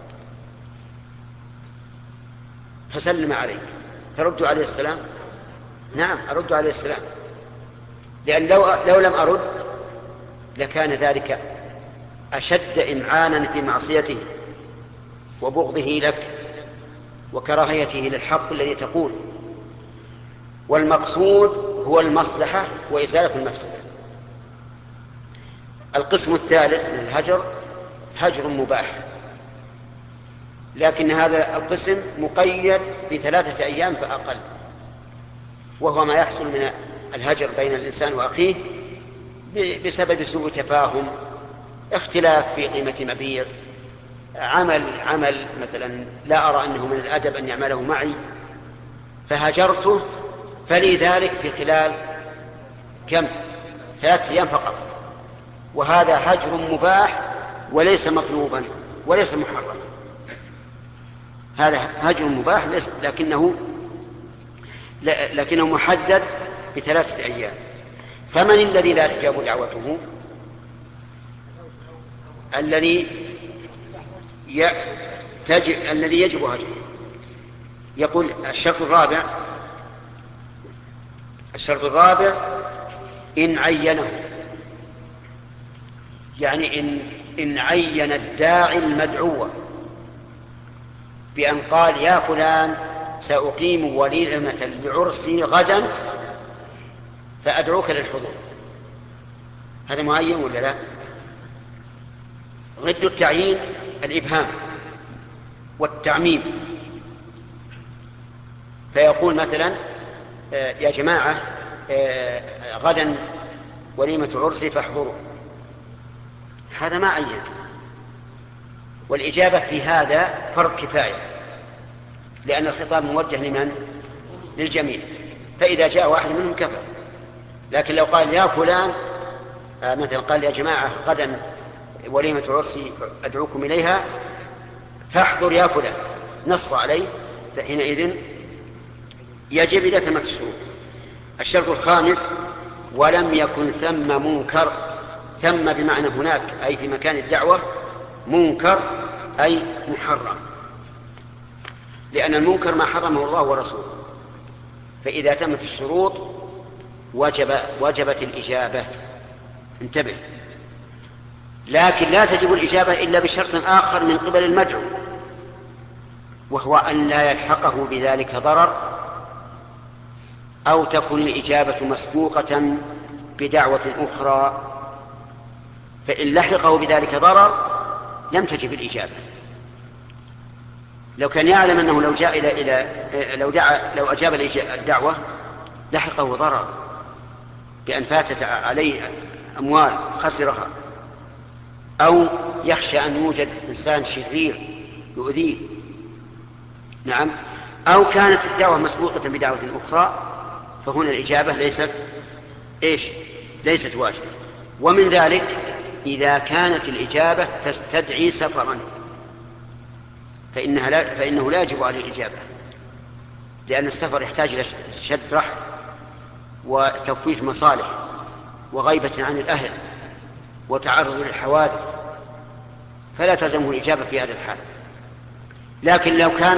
فسلم عليك، ترد عليه السلام؟ نعم، أرد عليه السلام، لأن لو, لو لم أرد لكان ذلك أشد إمعانا في معصيته وبغضه لك وكراهيته للحق الذي تقول. والمقصود هو المصلحة وإزالة المفسدة. القسم الثالث من الهجر هجر مباح، لكن هذا القسم مقيد بثلاثة أيام فأقل، وهو ما يحصل من الهجر بين الإنسان وأخيه بسبب سوء تفاهم، اختلاف في قيمة مبيع، عمل عمل مثلا لا أرى أنه من الأدب أن يعمله معي فهجرته، فلي ذلك في خلال كم؟ ثلاثة أيام فقط. وهذا هجر مباح وليس مطلوبا وليس محرما، هذا هجر مباح لكنه لكنه محدد بثلاثة أيام. فمن الذي لا تجاب دعوته؟ الذي يجب الذي يجب هجره. يقول الشرط الرابع الشرط الرابع إن عينه، يعني إن, إن عين الداعي المدعو بأن قال يا فلان سأقيم وليمة لعرسي غدا فأدعوك للحضور، هذا معين ولا لا؟ ضد التعيين الإبهام والتعميم، فيقول مثلا يا جماعة غدا وليمة عرسي فاحضروا، هذا ما عين. والإجابة في هذا فرض كفاية، لأن الخطاب موجه لمن؟ للجميع، فإذا جاء واحد منهم كفى. لكن لو قال يا فلان مثلا قال يا جماعة غدا وليمة عرسي أدعوكم إليها فاحضر يا فلان، نص عليه، فحينئذ يجب إذا تمت الشروط. الشرط الخامس ولم يكن ثم منكر، ثم بمعنى هناك أي في مكان الدعوة، منكر أي محرم، لأن المنكر ما حرمه الله ورسوله. فإذا تمت الشروط وجب وجبت الإجابة. انتبه، لكن لا تجب الإجابة إلا بشرط آخر من قبل المدعو، وهو أن لا يلحقه بذلك ضرر، أو تكون الإجابة مسبوقة بدعوة أخرى، فإن لحقه بذلك ضرر لم تجب الإجابة. لو كان يعلم أنه لو جاء إلى إلى لو دعا لو أجاب الدعوة لحقه ضرر بأن فاتت عليه أموال خسرها، أو يخشى أن يوجد إنسان شرير يؤذيه، نعم، أو كانت الدعوة مسبوقة بدعوة أخرى، فهنا الإجابة ليست إيش؟ ليست واجبة. ومن ذلك إذا كانت الإجابة تستدعي سفرا فإنها لا فإنه لا يجب عليه الإجابة، لأن السفر يحتاج إلى شد رحل وتفويت مصالح وغيبة عن الأهل وتعرض للحوادث، فلا تلزمه الإجابة في هذا الحال. لكن لو كان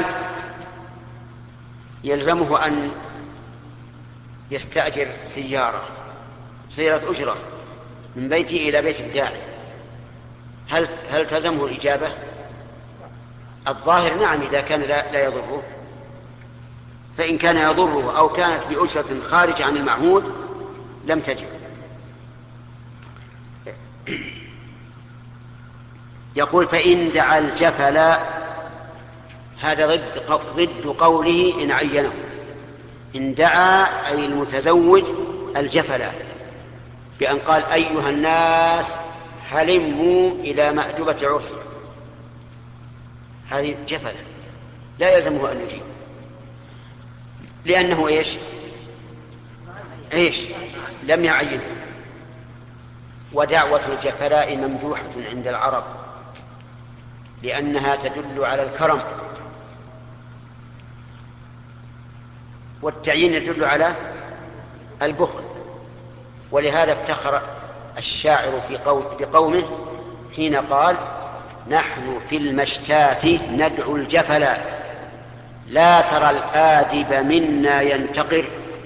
يلزمه أن يستأجر سيارة سيارة أجرة من بيته إلى بيت الداعي، هل هل تلزمه الإجابة؟ الظاهر نعم إذا كان لا, لا يضره، فإن كان يضره أو كانت بأجرة خارج عن المعهود لم تجب. يقول فإن دعا الجفل، هذا ضد ضد قوله إن عينه، إن دعا أي المتزوج الجفلة بأن قال أيها الناس هلموا إلى مأدبة عرس، هذه جفلة لا يلزمه أن يجيب، لأنه إيش إيش لم يعينه. ودعوة الجفلاء ممدوحة عند العرب لأنها تدل على الكرم، والتعيين يدل على البخل. ولهذا افتخر الشاعر في قوم بقومه حين قال نحن في المشتات ندعو الجفلا لا ترى الآدب منا ينتقر.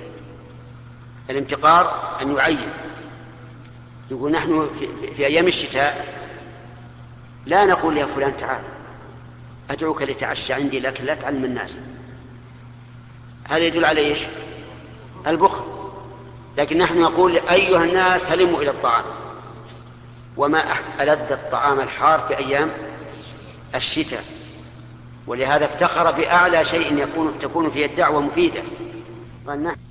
الانتقار أن يعين، يقول نحن في, في أيام الشتاء لا نقول يا فلان تعال أدعوك لتعشى عندي لكن لا تعلم الناس، هذا يدل على إيش البخل. لكن نحن نقول أيها الناس هلموا إلى الطعام، وما ألذ الطعام الحار في أيام الشتاء. ولهذا افتخر بأعلى شيء يكون تكون فيه الدعوة مفيدة، قال نحن